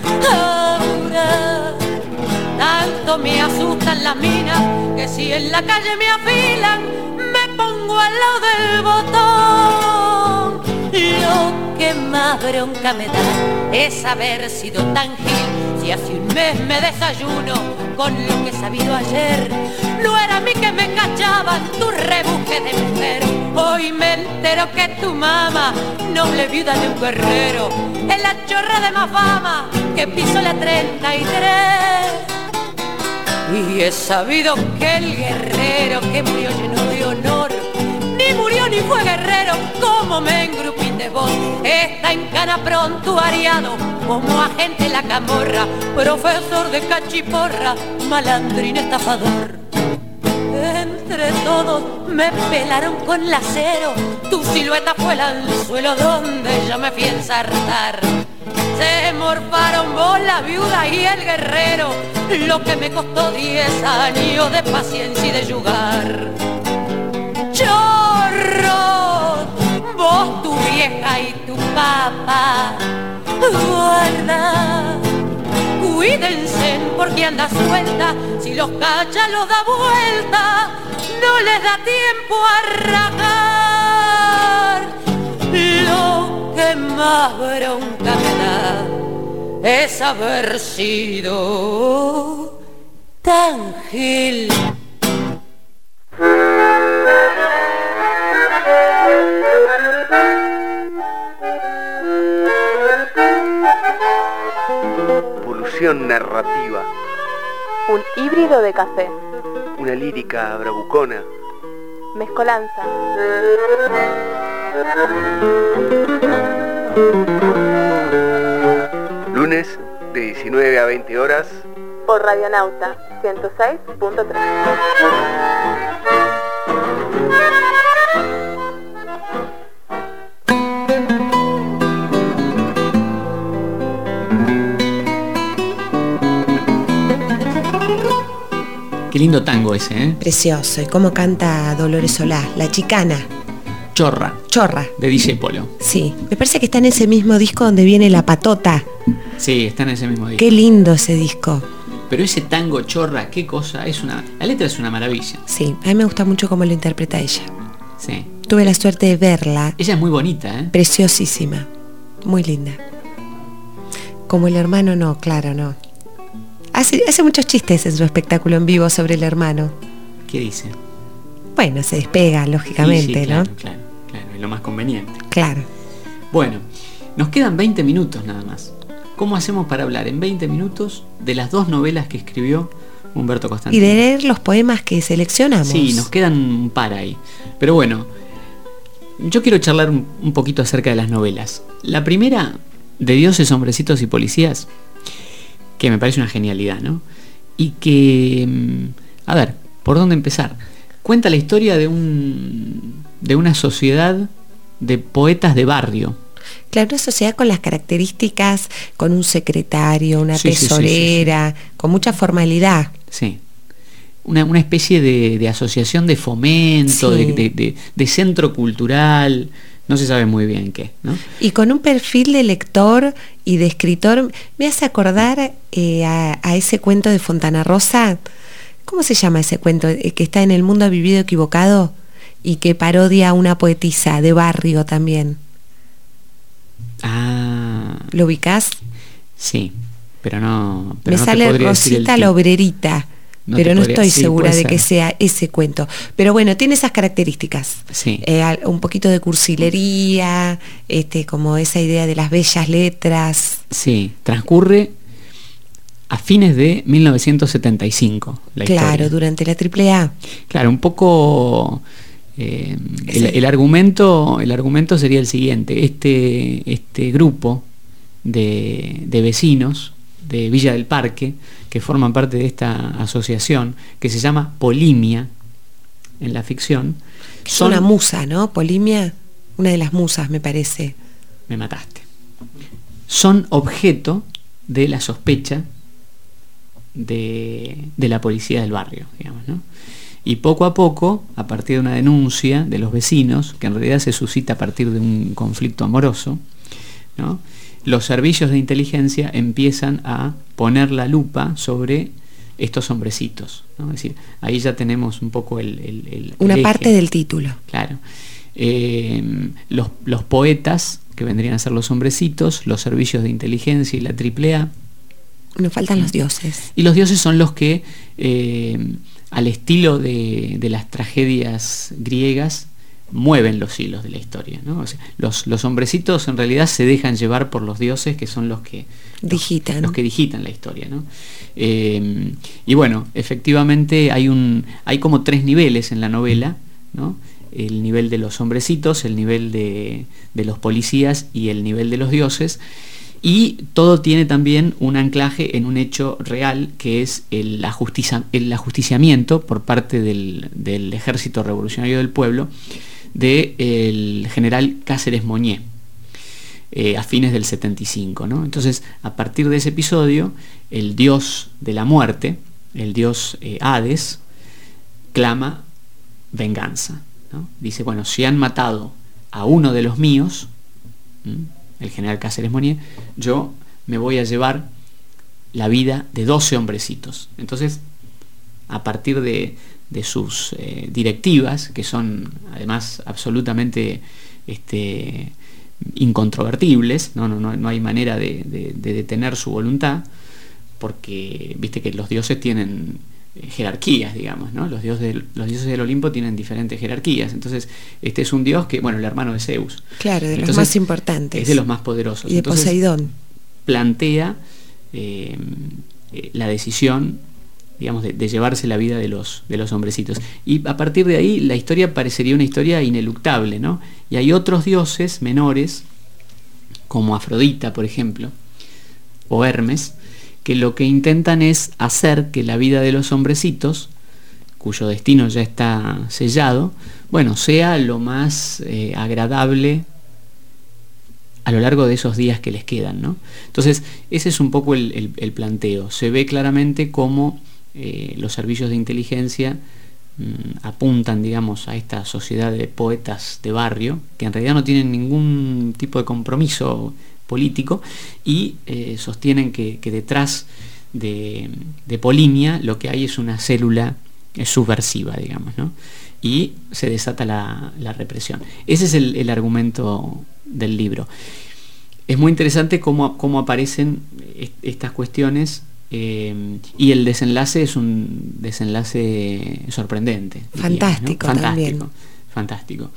Ahora tanto me asustan las minas que si en la calle me afilan me pongo al lado del botón. Lo que más bronca me da es haber sido tan gil. Si hace un mes me desayuno con lo que he sabido ayer, no era a mí que me enganchaban tu rebusque de mujer. Hoy me entero que tu mamá, noble viuda de un guerrero, es la chorra de más fama que pisó la treinta y tres. Y he sabido que el guerrero que murió lleno de honor, ni murió ni fue guerrero, como me engrupí de vos. Está en cana prontuariado como agente la camorra, profesor de cachiporra, malandrín estafador. Entre todos me pelaron con lacero, tu silueta fue el anzuelo donde yo me fui a ensartar. Se morfaron vos, la viuda y el guerrero, lo que me costó diez años de paciencia y de yugar. Chorro, vos, tu vieja y tu papá, guarda, cuídense porque anda suelta, si los cacha los da vuelta, no les da tiempo a rajar. Lo que más bronca me da es haber sido tan gil. Pulsión narrativa. Un híbrido de café. Una lírica bravucona. Mezcolanza. Lunes de diecinueve a veinte horas. Por Radionauta ciento seis punto tres. Qué lindo tango ese, ¿eh? Precioso. ¿Y cómo canta Dolores Solá? La chicana. Chorra. Chorra. De D J Polo. Sí, me parece que está en ese mismo disco donde viene La Patota. Sí, está en ese mismo disco. Qué lindo ese disco. Pero ese tango Chorra, qué cosa, es una... La letra es una maravilla. Sí, a mí me gusta mucho cómo lo interpreta ella. Sí. Tuve la suerte de verla. Ella es muy bonita, ¿eh? Preciosísima. Muy linda. Como el hermano, no, claro, no. Hace, hace muchos chistes en su espectáculo en vivo sobre el hermano. ¿Qué dice? Bueno, se despega, lógicamente, sí, sí, claro, ¿no? Claro, claro, es lo más conveniente. Claro. Bueno, nos quedan veinte minutos nada más. ¿Cómo hacemos para hablar en veinte minutos de las dos novelas que escribió Humberto Constantino? Y de leer los poemas que seleccionamos. Sí, nos quedan un par ahí. Pero bueno, yo quiero charlar un, un poquito acerca de las novelas. La primera, de Dioses, Hombrecitos y Policías, que me parece una genialidad, ¿no? Y que, a ver, ¿por dónde empezar? Cuenta la historia de un de una sociedad de poetas de barrio. Claro, una sociedad con las características, con un secretario, una sí, tesorera, sí, sí, sí, sí. Con mucha formalidad. Sí. Una, una especie de, de asociación de fomento, sí. de, de, de, de centro cultural, no se sabe muy bien qué, ¿no? Y con un perfil de lector y de escritor, me hace acordar eh, a, a ese cuento de Fontana Rosa. ¿Cómo se llama ese cuento? Eh, que está en El mundo ha vivido equivocado y que parodia a una poetisa de barrio también. Ah. ¿Lo ubicás? Sí, pero no... Pero me no sale Rosita la Obrerita. No pero no podría, estoy sí, segura de ser. Que sea ese cuento. Pero bueno, tiene esas características. Sí. Eh, un poquito de cursilería, este, como esa idea de las bellas letras. Sí, transcurre a fines de mil novecientos setenta y cinco. La claro, historia. Durante la triple A. Claro, un poco... Eh, el, el, argumento, el argumento sería el siguiente. Este, este grupo de, de vecinos de Villa del Parque, que forman parte de esta asociación, que se llama Polimia en la ficción. Es son, una musa, ¿no? Polimia, una de las musas, me parece. Me mataste. Son objeto de la sospecha de, de la policía del barrio, digamos, ¿no? Y poco a poco, a partir de una denuncia de los vecinos, que en realidad se suscita a partir de un conflicto amoroso, ¿no?, los servicios de inteligencia empiezan a poner la lupa sobre estos hombrecitos, ¿no? Es decir, ahí ya tenemos un poco el... el, el una el parte del título. Claro. Eh, los, los poetas, que vendrían a ser los hombrecitos, los servicios de inteligencia y la triple A. Nos faltan los dioses. Y los dioses son los que, eh, al estilo de, de las tragedias griegas, mueven los hilos de la historia, ¿no? O sea, los, los hombrecitos en realidad se dejan llevar por los dioses, que son los que digitan, los, los que digitan la historia, ¿no? Eh, y bueno, efectivamente hay un hay como tres niveles en la novela, ¿no? El nivel de los hombrecitos, el nivel de, de los policías y el nivel de los dioses. Y todo tiene también un anclaje en un hecho real, que es el, ajusticia, el ajusticiamiento por parte del, del Ejército Revolucionario del Pueblo del general Cáceres Monnier, eh, a fines del setenta y cinco, ¿no? Entonces, a partir de ese episodio, el dios de la muerte, el dios eh, Hades, clama venganza, ¿no? Dice, bueno, si han matado a uno de los míos, ¿m? el general Cáceres Monnier, yo me voy a llevar la vida de doce hombrecitos. Entonces, a partir de, de sus eh, directivas, que son además absolutamente este, incontrovertibles, no, no, no, no hay manera de, de, de detener su voluntad, porque viste que los dioses tienen jerarquías, digamos, ¿no? Los dioses, del, los dioses del Olimpo tienen diferentes jerarquías. Entonces, este es un dios que, bueno, el hermano de Zeus. Claro, de Entonces, los más importantes. Es de los más poderosos. Y de Entonces, Poseidón. Plantea eh, eh, la decisión, digamos, de, de llevarse la vida de los, de los hombrecitos. Y a partir de ahí, la historia parecería una historia ineluctable, ¿no? Y hay otros dioses menores, como Afrodita, por ejemplo, o Hermes, que lo que intentan es hacer que la vida de los hombrecitos, cuyo destino ya está sellado, bueno, sea lo más eh, agradable a lo largo de esos días que les quedan, ¿no? Entonces, ese es un poco el, el, el planteo. Se ve claramente cómo eh, los servicios de inteligencia mmm, apuntan, digamos, a esta sociedad de poetas de barrio, que en realidad no tienen ningún tipo de compromiso político, y eh, sostienen que, que detrás de, de Polinia lo que hay es una célula eh, subversiva, digamos, ¿no? Y se desata la, la represión. Ese es el, el argumento del libro. Es muy interesante cómo, cómo aparecen est estas cuestiones, eh, y el desenlace es un desenlace sorprendente. Fantástico, diríamos, ¿no? también. Fantástico, fantástico.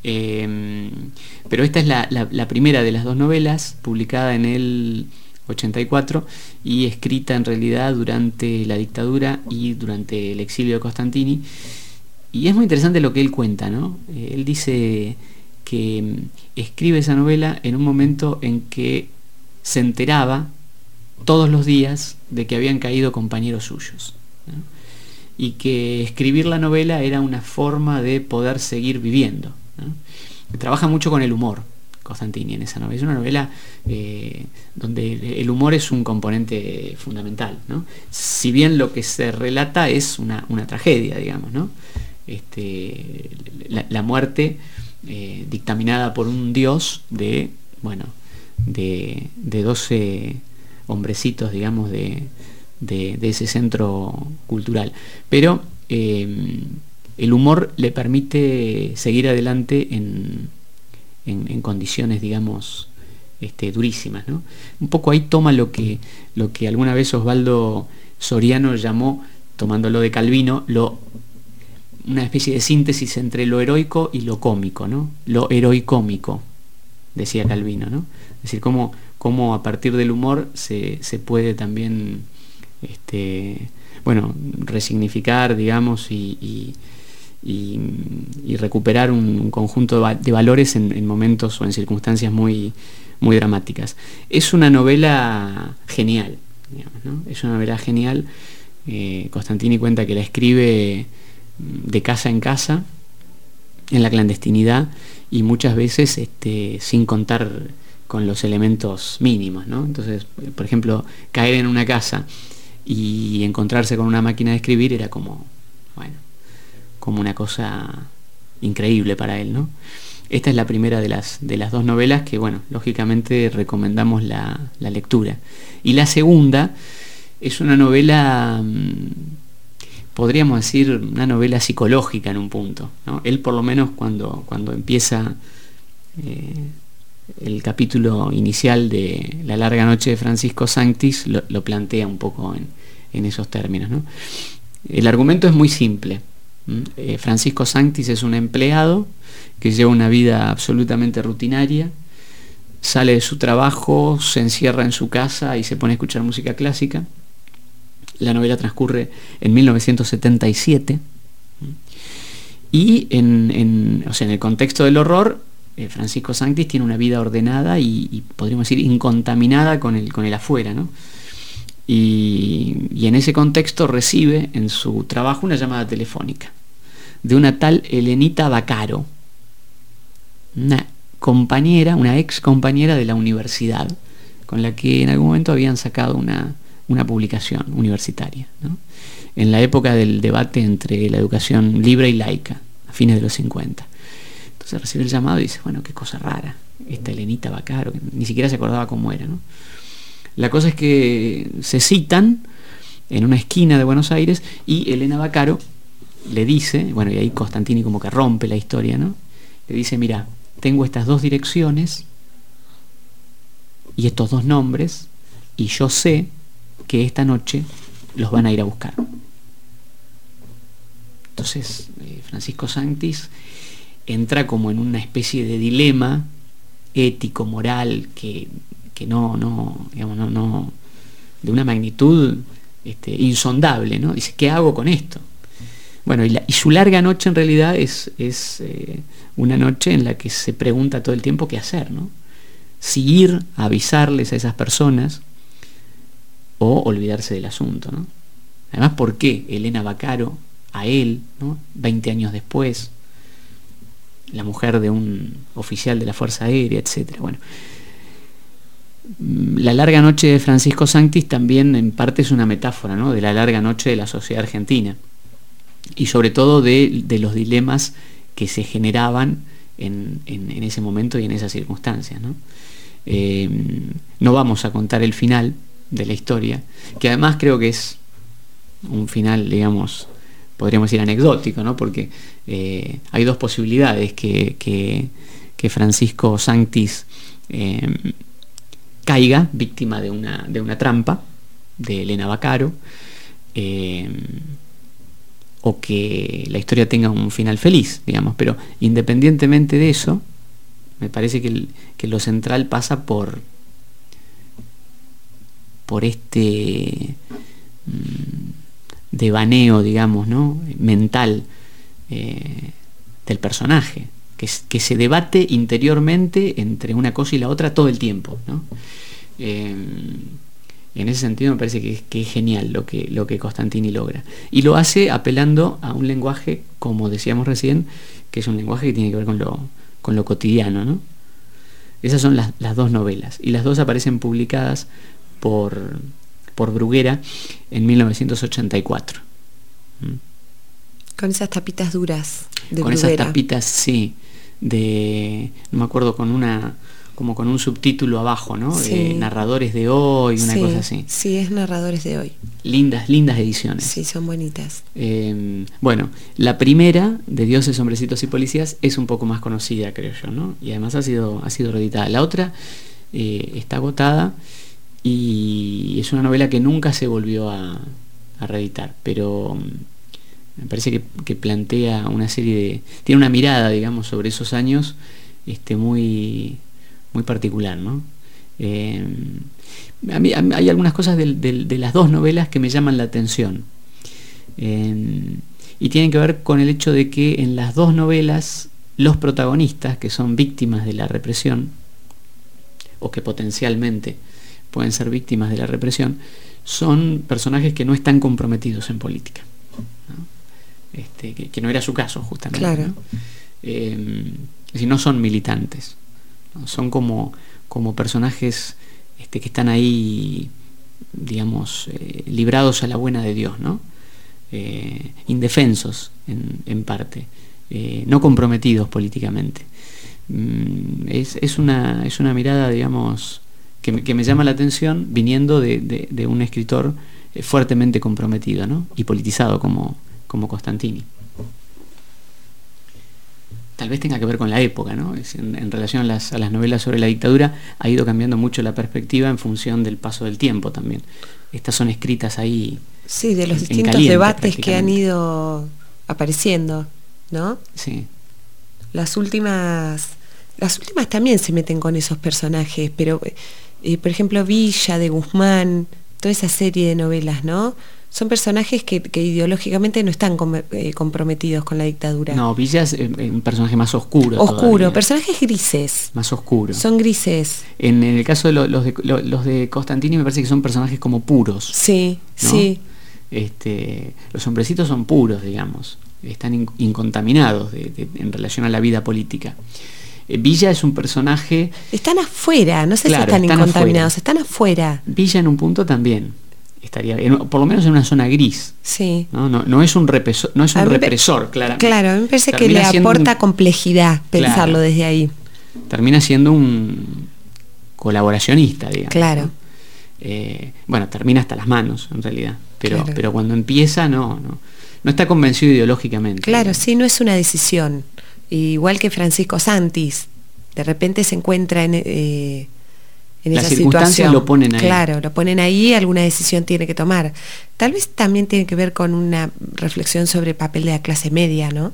Eh, pero esta es la, la, la primera de las dos novelas, publicada en el ochenta y cuatro y escrita en realidad durante la dictadura y durante el exilio de Costantini. Y es muy interesante lo que él cuenta, ¿no? Eh, él dice que escribe esa novela en un momento en que se enteraba todos los días de que habían caído compañeros suyos, ¿no? Y que escribir la novela era una forma de poder seguir viviendo, ¿no? Trabaja mucho con el humor Costantini en esa novela. Es una novela eh, donde el humor es un componente fundamental, ¿no? Si bien lo que se relata es una, una tragedia, digamos, ¿no? Este, la, la muerte eh, dictaminada por un dios de, bueno, de, de doce hombrecitos, digamos, de, de, de ese centro cultural. Pero eh, el humor le permite seguir adelante en, en, en condiciones, digamos, este, durísimas, ¿no? Un poco ahí toma lo que, lo que alguna vez Osvaldo Soriano llamó, tomándolo de Calvino, lo, una especie de síntesis entre lo heroico y lo cómico, ¿no? Lo heroicómico, decía Calvino, ¿no? Es decir, cómo, cómo a partir del humor se, se puede también este, bueno, resignificar, digamos, y, y, y, y recuperar un, un conjunto de, de valores en, en momentos o en circunstancias muy, muy dramáticas. Es una novela genial, digamos, ¿no? Es una novela genial. eh, Costantini cuenta que la escribe de casa en casa, en la clandestinidad, y muchas veces este, sin contar con los elementos mínimos, ¿no? Entonces, por ejemplo, caer en una casa y encontrarse con una máquina de escribir era como, bueno, como una cosa increíble para él, ¿no? Esta es la primera de las, de las dos novelas que, bueno, lógicamente recomendamos la, la lectura. Y la segunda es una novela, podríamos decir, una novela psicológica en un punto, ¿no? Él, por lo menos, cuando, cuando empieza eh, el capítulo inicial de La larga noche de Francisco Sanctis, lo, lo plantea un poco en, en esos términos, ¿no? El argumento es muy simple. Eh, Francisco Sanctis es un empleado que lleva una vida absolutamente rutinaria, sale de su trabajo, se encierra en su casa y se pone a escuchar música clásica. La novela transcurre en mil novecientos setenta y siete y en, en, o sea, en el contexto del horror, eh, Francisco Sanctis tiene una vida ordenada y, y podríamos decir incontaminada con el, con el afuera, ¿no? Y, y en ese contexto recibe en su trabajo una llamada telefónica de una tal Elenita Vaccaro, una compañera, una ex compañera de la universidad, con la que en algún momento habían sacado una, una publicación universitaria, ¿no? En la época del debate entre la educación libre y laica, a fines de los cincuenta. Entonces recibe el llamado y dice, bueno, qué cosa rara, esta Elenita Vaccaro, que ni siquiera se acordaba cómo era, ¿no? La cosa es que se citan en una esquina de Buenos Aires y Elena Vaccaro le dice, bueno, y ahí Costantini como que rompe la historia, ¿no? Le dice, mira, tengo estas dos direcciones y estos dos nombres y yo sé que esta noche los van a ir a buscar. Entonces eh, Francisco Sanctis entra como en una especie de dilema ético, moral, que, que no, no, digamos, no, no, de una magnitud este, insondable, ¿no? Dice, ¿qué hago con esto? Bueno, y, la, y su larga noche en realidad es, es eh, una noche en la que se pregunta todo el tiempo qué hacer, ¿no? Si ir a avisarles a esas personas o olvidarse del asunto, ¿no? Además, ¿por qué Elena Vaccaro a él, ¿no? veinte años después, la mujer de un oficial de la Fuerza Aérea, etcétera? Bueno, la larga noche de Francisco Sanctis también en parte es una metáfora, ¿no? De la larga noche de la sociedad argentina y sobre todo de, de los dilemas que se generaban en, en, en ese momento y en esas circunstancias, ¿no? Eh, no vamos a contar el final de la historia, que además creo que es un final, digamos, podríamos decir anecdótico, ¿no? Porque eh, hay dos posibilidades, que, que, que Francisco Sanctis eh, caiga víctima de una, de una trampa de Elena Vaccaro, eh, o que la historia tenga un final feliz, digamos, pero independientemente de eso, me parece que, el, que lo central pasa por por este mmm, devaneo, digamos, ¿no? mental eh, del personaje, que, que se debate interiormente entre una cosa y la otra todo el tiempo, ¿no? Eh, en ese sentido me parece que, que es genial lo que, lo que Costantini logra, y lo hace apelando a un lenguaje, como decíamos recién, que es un lenguaje que tiene que ver con lo, con lo cotidiano, ¿no? Esas son las, las dos novelas, y las dos aparecen publicadas por, por Bruguera en mil novecientos ochenta y cuatro. ¿Mm? Con esas tapitas duras de Con Bruguera. esas tapitas, sí, de, no me acuerdo, con una, como con un subtítulo abajo, ¿no? Sí. De narradores de hoy, una sí, cosa así. Sí, es narradores de hoy. Lindas, lindas ediciones. Sí, son bonitas. Eh, bueno, la primera, de Dioses, Hombrecitos y Policías, es un poco más conocida, creo yo, ¿no? Y además ha sido, ha sido reeditada. La otra eh, está agotada y es una novela que nunca se volvió a, a reeditar, pero me parece que, que plantea una serie de... tiene una mirada, digamos, sobre esos años este, muy, muy particular, ¿no? Eh, a mí, a mí hay algunas cosas de, de, de las dos novelas que me llaman la atención, eh, y tienen que ver con el hecho de que en las dos novelas los protagonistas, que son víctimas de la represión o que potencialmente pueden ser víctimas de la represión, son personajes que no están comprometidos en política, ¿no? Este, que, que no era su caso, justamente. Claro. ¿No? Eh, es decir, no son militantes, ¿no? Son como, como personajes este, que están ahí digamos, eh, librados a la buena de Dios, ¿no? Eh, indefensos en, en parte, eh, no comprometidos políticamente. Mm, es, es, una, es una mirada, digamos, que me, que me llama la atención, viniendo de, de, de un escritor eh, fuertemente comprometido, ¿no? Y politizado como, como Costantini. Tal vez tenga que ver con la época, ¿no? Es en, en relación a las, a las novelas sobre la dictadura, ha ido cambiando mucho la perspectiva en función del paso del tiempo también. Estas son escritas ahí. Sí, de los en, distintos en caliente, debates que han ido apareciendo, ¿no? Sí. Las últimas, las últimas también se meten con esos personajes, pero eh, por ejemplo Villa, de Guzmán, toda esa serie de novelas, ¿no? Son personajes que, que ideológicamente no están com eh, comprometidos con la dictadura. No, Villa es eh, un personaje más oscuro. Oscuro, todavía. Personajes grises. Más oscuro. Son grises. En, en el caso de lo, los, de, lo, los de Costantini me parece que son personajes como puros. Sí, ¿no? sí. Este, los hombrecitos son puros, digamos. Están in, incontaminados de, de, en relación a la vida política. Eh, Villa es un personaje... Están afuera, no sé claro, si están, están incontaminados, afuera. están afuera. Villa en un punto también. Estaría, en, por lo menos en una zona gris. Sí. No, no, no es un represor, no es un represor, claramente. Claro, a mí me parece Termina que le aporta un, complejidad pensarlo claro, desde ahí. Termina siendo un colaboracionista, digamos. Claro. ¿no? Eh, bueno, termina hasta las manos, en realidad. Pero, claro. pero cuando empieza, no, no. No está convencido ideológicamente. Claro, digamos. Sí, no es una decisión. Igual que Francisco Santis. De repente se encuentra en... Eh, En Las esa circunstancias situación. lo ponen ahí. Claro, lo ponen ahí, alguna decisión tiene que tomar. Tal vez también tiene que ver con una reflexión sobre el papel de la clase media, ¿no?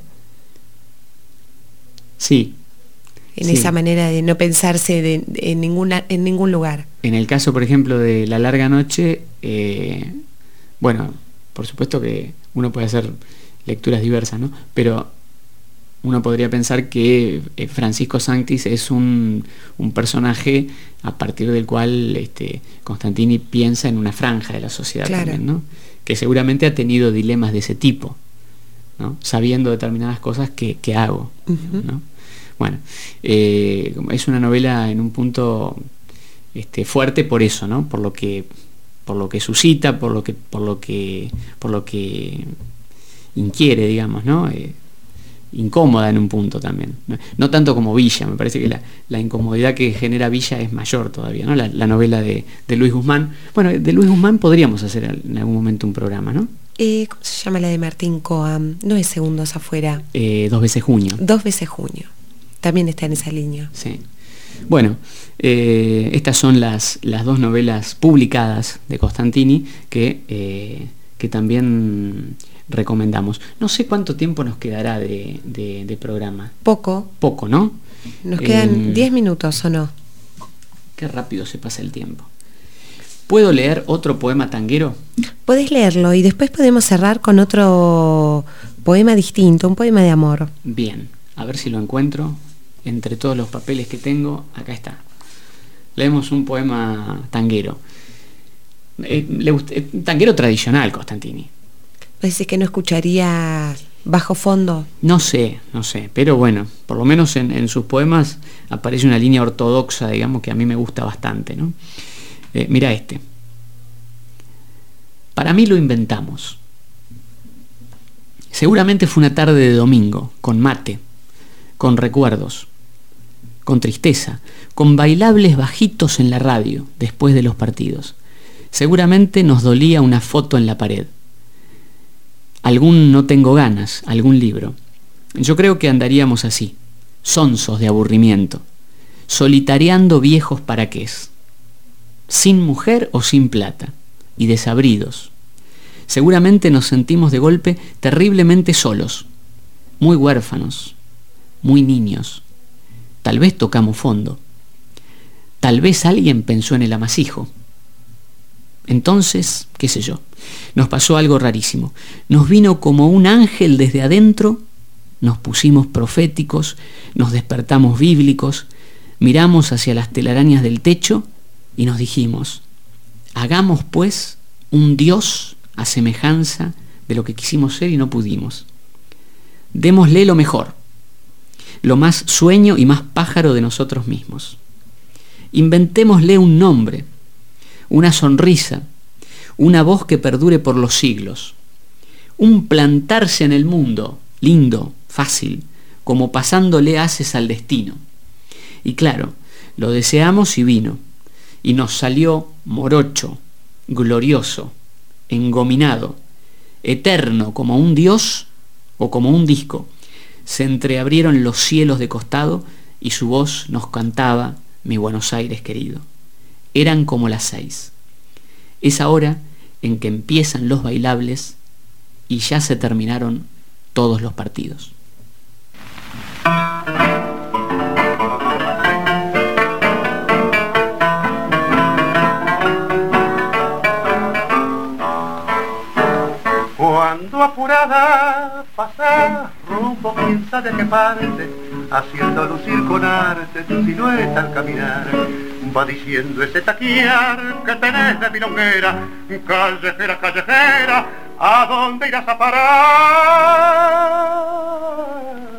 Sí. En sí. esa manera de no pensarse de, de, en, ninguna, en ningún lugar. En el caso, por ejemplo, de La larga noche, eh, bueno, por supuesto que uno puede hacer lecturas diversas, ¿no? Pero uno podría pensar que eh, Francisco Santis es un, un personaje a partir del cual este, Costantini piensa en una franja de la sociedad claro. también, ¿no? Que seguramente ha tenido dilemas de ese tipo, ¿no? Sabiendo determinadas cosas que, que hago, uh-huh. ¿no? Bueno, eh, es una novela en un punto este, fuerte por eso, ¿no? Por lo que, por lo que suscita, por lo que, por lo que, por lo que inquiere, digamos, ¿no? Eh, incómoda en un punto también, no, no tanto como Villa. Me parece que la, la incomodidad que genera Villa es mayor todavía, ¿no? La, la novela de, de Luis Guzmán. Bueno, de Luis Guzmán podríamos hacer en algún momento un programa, ¿no? Eh, ¿Cómo se llama la de Martín Coam? No es Segundos afuera. Eh, dos veces junio. Dos veces junio. También está en esa línea. Sí. Bueno, eh, estas son las, las dos novelas publicadas de Costantini que, eh, que también recomendamos. No sé cuánto tiempo nos quedará de, de, de programa. Poco. Poco, ¿no? Nos quedan diez eh, minutos, ¿o no? Qué rápido se pasa el tiempo. ¿Puedo leer otro poema tanguero? Podés leerlo y después podemos cerrar con otro poema distinto, un poema de amor. Bien, a ver si lo encuentro. Entre todos los papeles que tengo, acá está. Leemos un poema tanguero. Eh, le gusta, eh, tanguero tradicional, Costantini. ¿Parece que no escucharía bajo fondo? No sé, no sé, pero bueno, por lo menos en, en sus poemas aparece una línea ortodoxa, digamos, que a mí me gusta bastante, ¿no? Eh, mira este. Para mí lo inventamos. Seguramente fue una tarde de domingo, con mate, con recuerdos, con tristeza, con bailables bajitos en la radio después de los partidos. Seguramente nos dolía una foto en la pared. Algún no tengo ganas, algún libro. Yo creo que andaríamos así, sonsos de aburrimiento, solitariando viejos paraqués, sin mujer o sin plata, y desabridos. Seguramente nos sentimos de golpe terriblemente solos, muy huérfanos, muy niños. Tal vez tocamos fondo. Tal vez alguien pensó en el amasijo. Entonces, qué sé yo, nos pasó algo rarísimo. Nos vino como un ángel desde adentro, nos pusimos proféticos, nos despertamos bíblicos, miramos hacia las telarañas del techo y nos dijimos: hagamos pues un Dios a semejanza de lo que quisimos ser y no pudimos. Démosle lo mejor, lo más sueño y más pájaro de nosotros mismos. Inventémosle un nombre, una sonrisa, una voz que perdure por los siglos, un plantarse en el mundo, lindo, fácil, como pasándole haces al destino. Y claro, lo deseamos y vino, y nos salió morocho, glorioso, engominado, eterno como un dios o como un disco. Se entreabrieron los cielos de costado y su voz nos cantaba mi Buenos Aires querido. Eran como las seis. Esa hora en que empiezan los bailables y ya se terminaron todos los partidos. Cuando apurada pasás rumbo quién sabe a qué parte, haciendo lucir con arte tu silueta al caminar, va diciendo ese taquiar que tenés de milonguera, callejera, callejera, ¿a dónde irás a parar?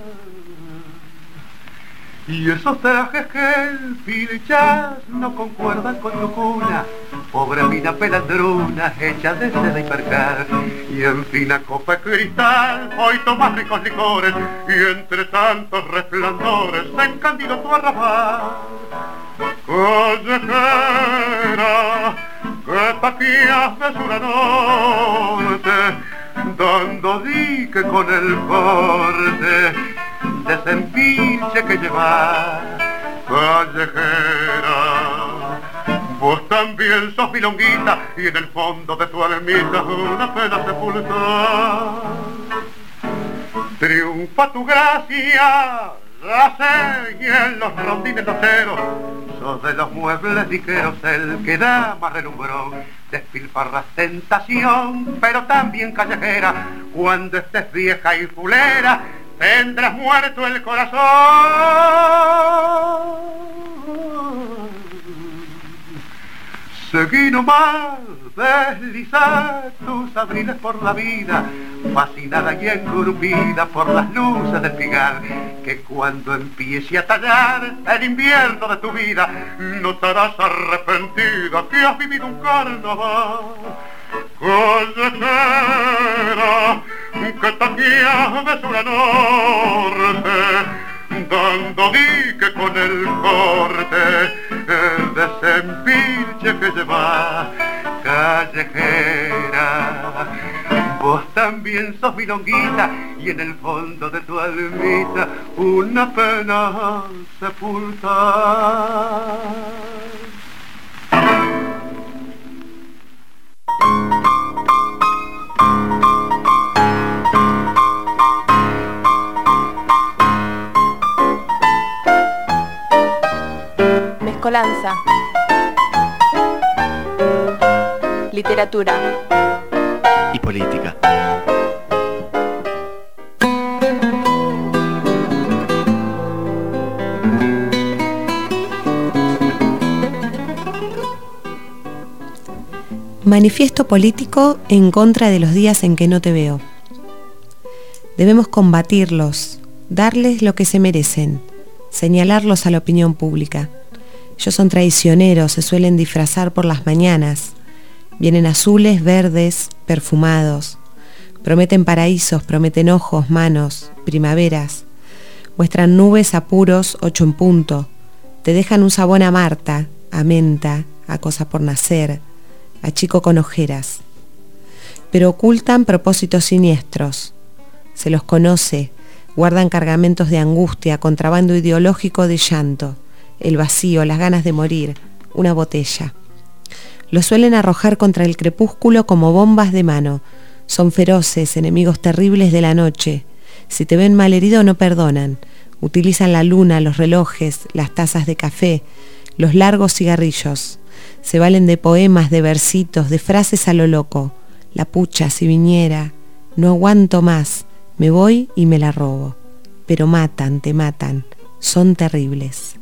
Y esos trajes que pilchas no concuerdan con tu cuna, pobre mina pelandruna hecha de seda y percal. Y en fina copa de cristal hoy tomas ricos licores, y entre tantos resplandores se encandiló tu arrabal. Callejera, que taquías de sur a norte, dando dique con el corte de ese empinche que llevas. Callejera, vos también sos milonguita, y en el fondo de tu almita una pena sepultar. Triunfa tu gracia, la sé, y en los rondines loceros sos de los muebles ligeros el que da más relumbrón. Despilfarras tentación, pero también callejera, cuando estés vieja y fulera tendrás muerto el corazón. Seguí nomás, deslizar tus abriles por la vida, fascinada y engurbida por las luces del pigar, que cuando empiece a tallar el invierno de tu vida, notarás arrepentida que has vivido un carnaval. Callejera, que taquías de sur a norte, dando dique con el corte de ese empinche que llevas. Callejera, vos también sos milonguita, y en el fondo de tu almita una pena sepultar. Mezcolanza. Literatura. Y política. Manifiesto político en contra de los días en que no te veo. Debemos combatirlos, darles lo que se merecen, señalarlos a la opinión pública. Ellos son traicioneros, se suelen disfrazar por las mañanas. Vienen azules, verdes, perfumados. Prometen paraísos, prometen ojos, manos, primaveras. Muestran nubes a puros, ocho en punto. Te dejan un sabón a Marta, a menta, a cosa por nacer, a chico con ojeras. Pero ocultan propósitos siniestros. Se los conoce, guardan cargamentos de angustia, contrabando ideológico de llanto, el vacío, las ganas de morir, una botella. Los suelen arrojar contra el crepúsculo como bombas de mano. Son feroces, enemigos terribles de la noche. Si te ven malherido no perdonan. Utilizan la luna, los relojes, las tazas de café, los largos cigarrillos. Se valen de poemas, de versitos, de frases a lo loco. La pucha, si viniera, no aguanto más, me voy y me la robo. Pero matan, te matan, son terribles.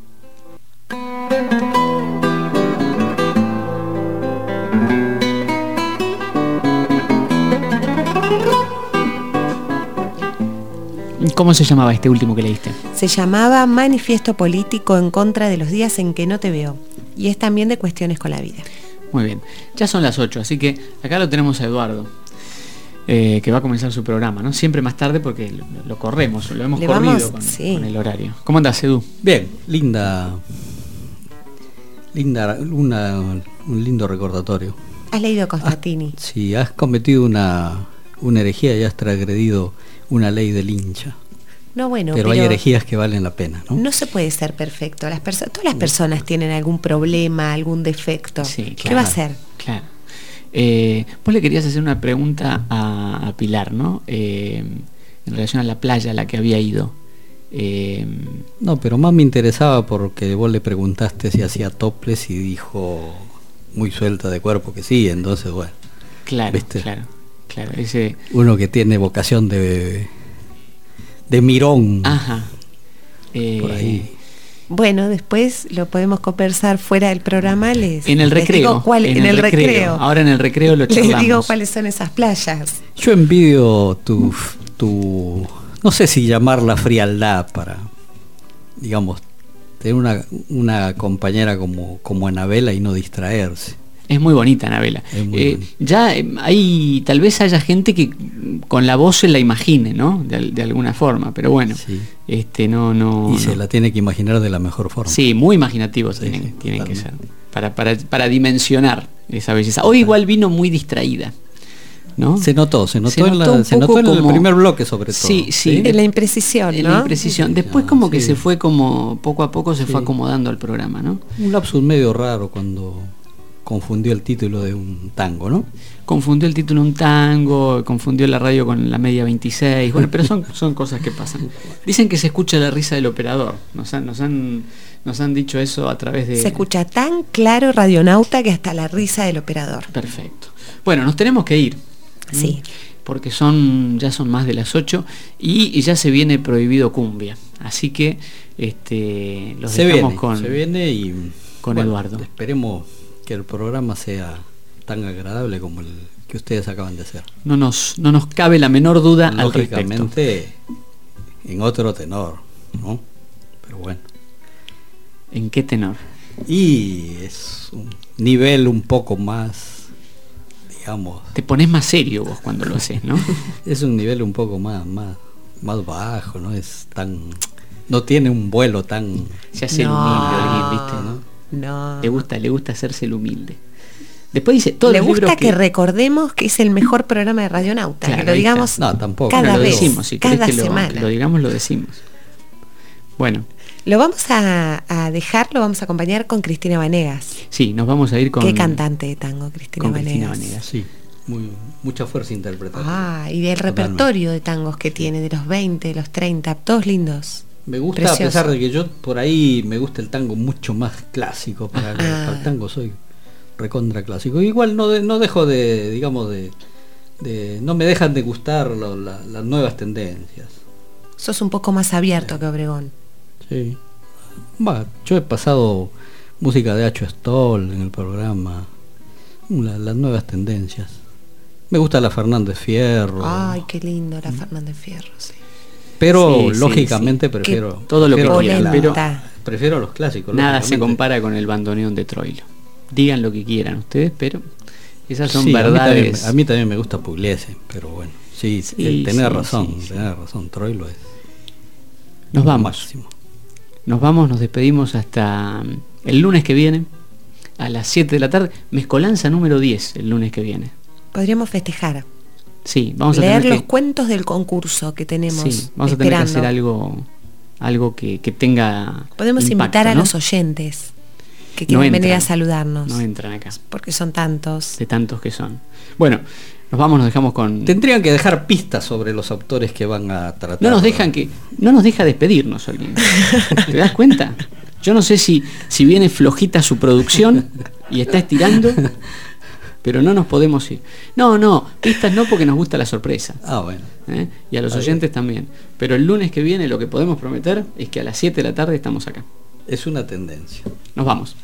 ¿Cómo se llamaba este último que leíste? Se llamaba Manifiesto político en contra de los días en que no te veo. Y es también de cuestiones con la vida. Muy bien. Ya son las ocho, así que acá lo tenemos a Eduardo, eh, que va a comenzar su programa, ¿no? Siempre más tarde porque lo, lo corremos, lo hemos Le corrido vamos, con, sí. con el horario. ¿Cómo andás, Edu? Bien, linda, linda, una, un lindo recordatorio. ¿Has leído Constantini? Ah, sí, has cometido una, una herejía y has transgredido una ley del hincha. No, bueno, pero, pero hay herejías que valen la pena, ¿no? No se puede ser perfecto. Las perso- todas las personas tienen algún problema, algún defecto. Sí, ¿Qué claro, va a hacer? Claro. Eh, vos le querías hacer una pregunta a, a Pilar, ¿no? Eh, en relación a la playa a la que había ido. Eh, no, pero más me interesaba porque vos le preguntaste si hacía toples y dijo muy suelta de cuerpo que sí, entonces bueno. Claro, ¿viste? claro, claro. Ese... Uno que tiene vocación de de mirón. Ajá. Eh, por ahí. Bueno, después lo podemos conversar fuera del programa. Les, en el les recreo. digo cuál, en, en el, el recreo. recreo. Ahora en el recreo lo charlamos. Les digo cuáles son esas playas. Yo envidio tu, tu, no sé si llamarla frialdad para, digamos, tener una, una compañera como, como Anabela y no distraerse. Es muy bonita, Anabela. Eh, ya eh, hay, tal vez haya gente que con la voz se la imagine, ¿no? De, de alguna forma, pero bueno, sí. este no, no. Y no. se la tiene que imaginar de la mejor forma. Sí, muy imaginativos sí, tienen, sí, tienen que ser para, para, para dimensionar esa belleza. Hoy igual vino muy distraída, ¿no? Se notó, se notó, se notó, en, la, se notó en el primer bloque sobre todo. Sí, sí. En la imprecisión, ¿no? En la imprecisión. Después como que sí. se fue como, poco a poco se sí. fue acomodando al programa, ¿no? Un lapsus medio raro cuando confundió el título de un tango, ¿no? Confundió el título de un tango, confundió la radio con la media veintiséis, bueno, pero son, son cosas que pasan. Dicen que se escucha la risa del operador, nos han, nos han, nos han dicho eso a través de... Se escucha tan claro Radionauta que hasta la risa del operador. Perfecto. Bueno, nos tenemos que ir. Sí. Porque son, ya son más de las ocho y, y ya se viene Prohibido Cumbia. Así que este, los se dejamos viene, con, se viene y con bueno, Eduardo. Esperemos que el programa sea tan agradable como el que ustedes acaban de hacer. No nos, no nos cabe la menor duda al respecto. Lógicamente en otro tenor, ¿no? Pero bueno. ¿En qué tenor? Y es un nivel un poco más, digamos... Te pones más serio vos cuando lo haces, ¿no? Es un nivel un poco más, más, más bajo, no es tan... No tiene un vuelo tan... Se hace no, el humilde alguien, ¿viste? ¿no? No. Le gusta, le gusta hacerse el humilde. Después dice, todos le los gusta libros que... que recordemos que es el mejor programa de Radionauta, claro, que lo digamos no, tampoco, cada lo vez, decimos, si cada que lo, semana. Lo digamos, lo decimos. Bueno. Lo vamos a, a dejar, lo vamos a acompañar con Cristina Vanegas. Sí, nos vamos a ir con... Qué cantante de tango, Cristina con Vanegas. Cristina Vanegas. Sí, muy, mucha fuerza interpretativa. Ah, y del Totalmente. Repertorio de tangos que tiene, de los veinte, de los treinta, todos lindos. Me gusta, Precioso. A pesar de que yo por ahí me gusta el tango mucho más clásico, para, ah. para el tango soy recontra clásico. Igual no, de, no dejo de, digamos, de, de... no me dejan de gustar lo, la, las nuevas tendencias. Sos un poco más abierto sí. que Obregón. Sí. Bah, yo he pasado música de Acho Stoll en el programa, la, las nuevas tendencias. Me gusta la Fernández Fierro. Ay, qué lindo la Fernández Fierro, sí. Pero sí, lógicamente sí, sí. prefiero todo lo prefiero que quieran, pero prefiero los clásicos. Nada se compara con el bandoneón de Troilo. Digan lo que quieran ustedes, pero esas son sí, verdades. A mí, también, a mí también me gusta Pugliese, pero bueno, sí, sí eh, tener sí, razón, sí, tener sí. razón, Troilo es. Nos vamos. Máximo. Nos vamos, nos despedimos hasta el lunes que viene a las siete de la tarde. Mezcolanza número diez el lunes que viene. Podríamos festejar. Sí, vamos leer a tener los que, cuentos del concurso que tenemos. Sí, vamos esperando. a tener que hacer algo, algo que, que tenga. Podemos impacto, invitar a ¿no? los oyentes que quieran no entran, venir a saludarnos. No entran acá. Porque son tantos. De tantos que son. Bueno, nos vamos, nos dejamos con. Tendrían que dejar pistas sobre los autores que van a tratar. No nos dejan que. No nos deja despedirnos, alguien. ¿Te das cuenta? Yo no sé si, si viene flojita su producción y está estirando. Pero no nos podemos ir. No, no, pistas no, porque nos gusta la sorpresa. Ah, bueno. ¿Eh? Y a los oyentes también. Pero el lunes que viene lo que podemos prometer es que a las siete de la tarde estamos acá. Es una tendencia. Nos vamos.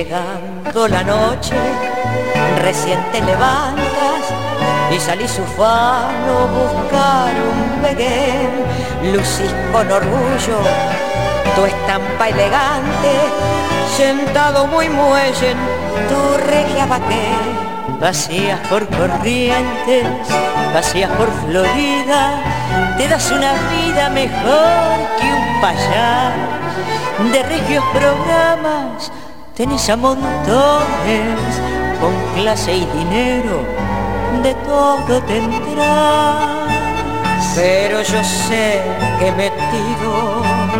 llegando la noche, recién te levantas y salís ufano a buscar un veguén. Lucís con orgullo tu estampa elegante, sentado muy muelle en tu regia vaqué. Vacías por Corrientes, vacías por Florida, te das una vida mejor que un payá. De regios programas tenés a montones, con clase y dinero de todo tendrás. Pero yo sé que metido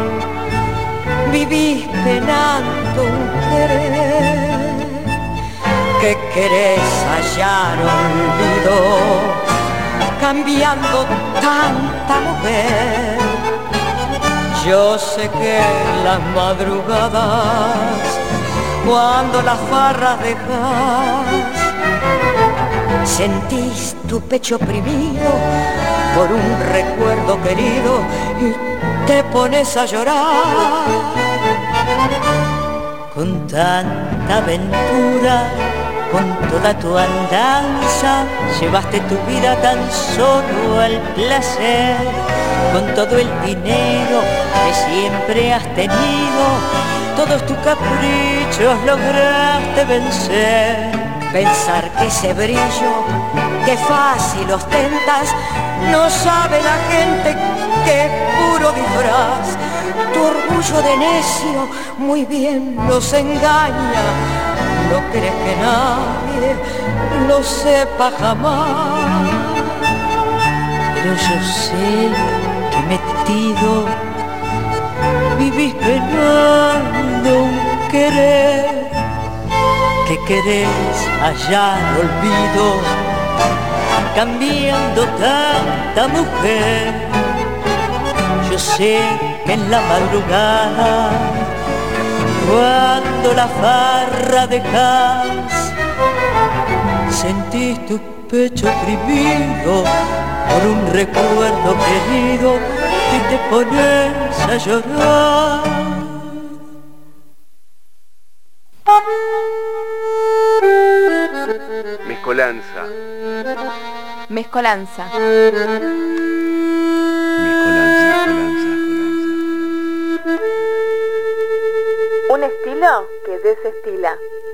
vivís penando un querer, que querés hallar olvido, cambiando tanta mujer. Yo sé que en las madrugadas, cuando las farras dejas, sentís tu pecho oprimido por un recuerdo querido y te pones a llorar. Con tanta aventura, con toda tu andanza, llevaste tu vida tan solo al placer. Con todo el dinero que siempre has tenido, todos tus caprichos lograste vencer. Pensar que ese brillo que fácil ostentas, no sabe la gente que es puro disfraz. Tu orgullo de necio muy bien nos engaña, no crees que nadie lo sepa jamás. Pero yo sé que metido vivís penando un querer, que querés hallar olvido, cambiando tanta mujer. Yo sé que en la madrugada, cuando la farra dejas, sentís tu pecho oprimido por un recuerdo querido y te pones a llorar. Mezcolanza. Mezcolanza. Mezcolanza, mezcolanza, Un estilo que desestila.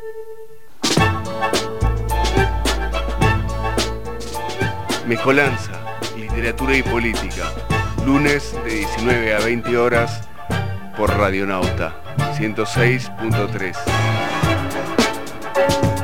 Mezcolanza, literatura y política. Lunes de diecinueve a veinte horas por Radionauta ciento seis punto tres.